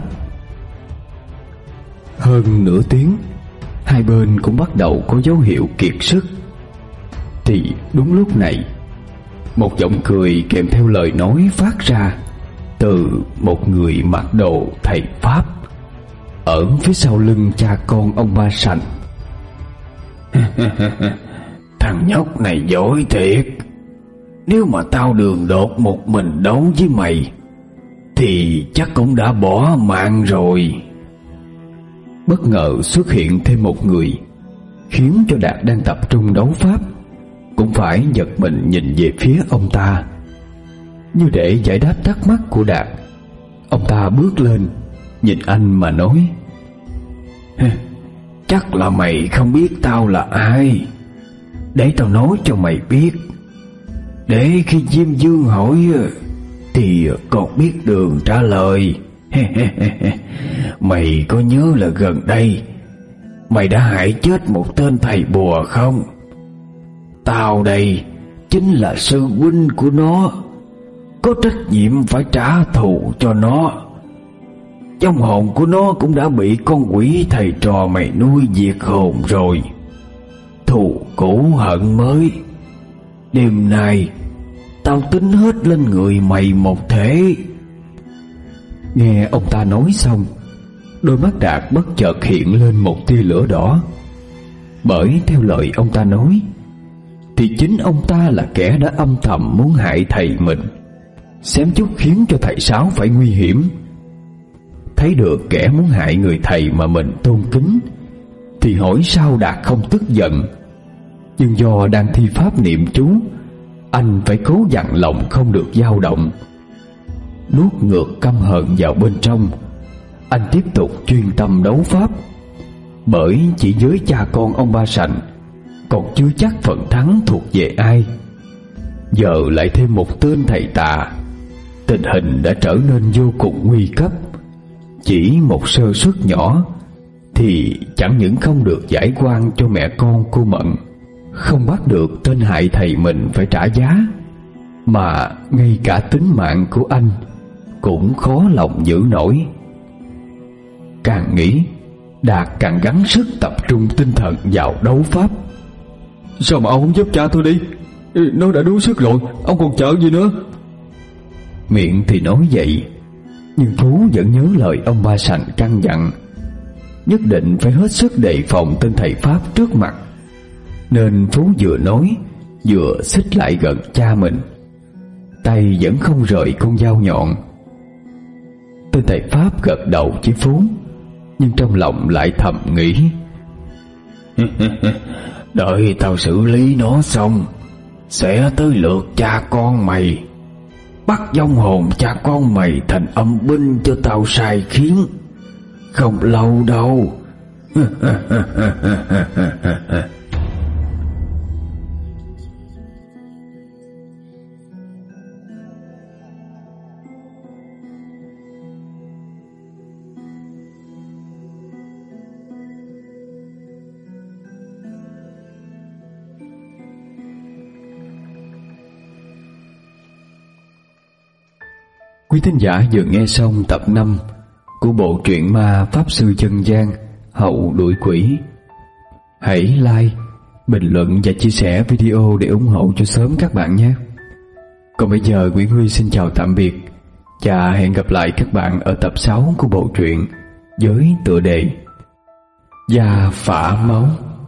[SPEAKER 1] Hơn nửa tiếng, hai bên cũng bắt đầu có dấu hiệu kiệt sức. Thì đúng lúc này, một giọng cười kèm theo lời nói phát ra từ một người mặc đồ thầy pháp ở phía sau lưng cha con ông Ba Sành.
[SPEAKER 2] Thằng nhóc này giỏi thiệt. Nếu mà tao đường đột một mình đấu với mày thì chắc cũng đã bỏ mạng rồi.
[SPEAKER 1] Bất ngờ xuất hiện thêm một người, khiến cho Đạt đang tập trung đấu pháp cũng phải giật mình nhìn về phía ông ta. Như để giải đáp thắc mắc của Đạt, ông ta bước lên nhìn anh mà nói,
[SPEAKER 2] chắc là mày không biết tao là ai. Để tao nói cho mày biết, để khi Diêm Dương hỏi thì còn biết đường trả lời. Mày có nhớ là gần đây mày đã hại chết một tên thầy bùa không? Tao đây chính là sư huynh của nó, có trách nhiệm phải trả thù cho nó. Trong hồn của nó cũng đã bị con quỷ thầy trò mày nuôi diệt hồn rồi. Thù cũ hận mới, đêm nay tao tính hết lên người mày một thể.
[SPEAKER 1] Nghe ông ta nói xong, đôi mắt Đạt bất chợt hiện lên một tia lửa đỏ. Bởi theo lời ông ta nói thì chính ông ta là kẻ đã âm thầm muốn hại thầy mình, xém chút khiến cho thầy Sáu phải nguy hiểm. Thấy được kẻ muốn hại người thầy mà mình tôn kính thì hỏi sao Đạt không tức giận. Nhưng do đang thi pháp niệm chú, anh phải cố dặn lòng không được dao động. Nuốt ngược căm hận vào bên trong, anh tiếp tục chuyên tâm đấu pháp. Bởi chỉ với cha con ông Ba Sành còn chưa chắc phần thắng thuộc về ai. Giờ lại thêm một tên thầy tà, tình hình đã trở nên vô cùng nguy cấp. Chỉ một sơ suất nhỏ thì chẳng những không được giải oan cho mẹ con cô Mận, không bắt được tên hại thầy mình phải trả giá, mà ngay cả tính mạng của anh cũng khó lòng giữ nổi. Càng nghĩ, Đạt càng gắng sức tập trung tinh thần vào đấu pháp.
[SPEAKER 3] Sao mà ông không giúp cha tôi đi? Nó đã đuối sức rồi, ông còn chờ gì nữa?
[SPEAKER 1] Miệng thì nói vậy, nhưng Phú vẫn nhớ lời ông Ba Sành căn dặn, nhất định phải hết sức đề phòng tên thầy pháp trước mặt. Nên Phú vừa nói vừa xích lại gần cha mình, tay vẫn không rời con dao nhọn. Tên thầy pháp gật đầu với Phú, nhưng trong lòng lại thầm nghĩ,
[SPEAKER 2] đợi tao xử lý nó xong sẽ tới lượt cha con mày. Bắt vong hồn cha con mày thành âm binh cho tao sai khiến. Không lâu đâu.
[SPEAKER 1] Quý thính giả vừa nghe xong tập năm của bộ truyện ma Pháp Sư Dân Gian Hậu Đuổi Quỷ. Hãy like, bình luận và chia sẻ video để ủng hộ cho sớm các bạn nhé. Còn bây giờ Nguyễn Huy xin chào tạm biệt và hẹn gặp lại các bạn ở tập sáu của bộ truyện với tựa đề Da Phả Máu.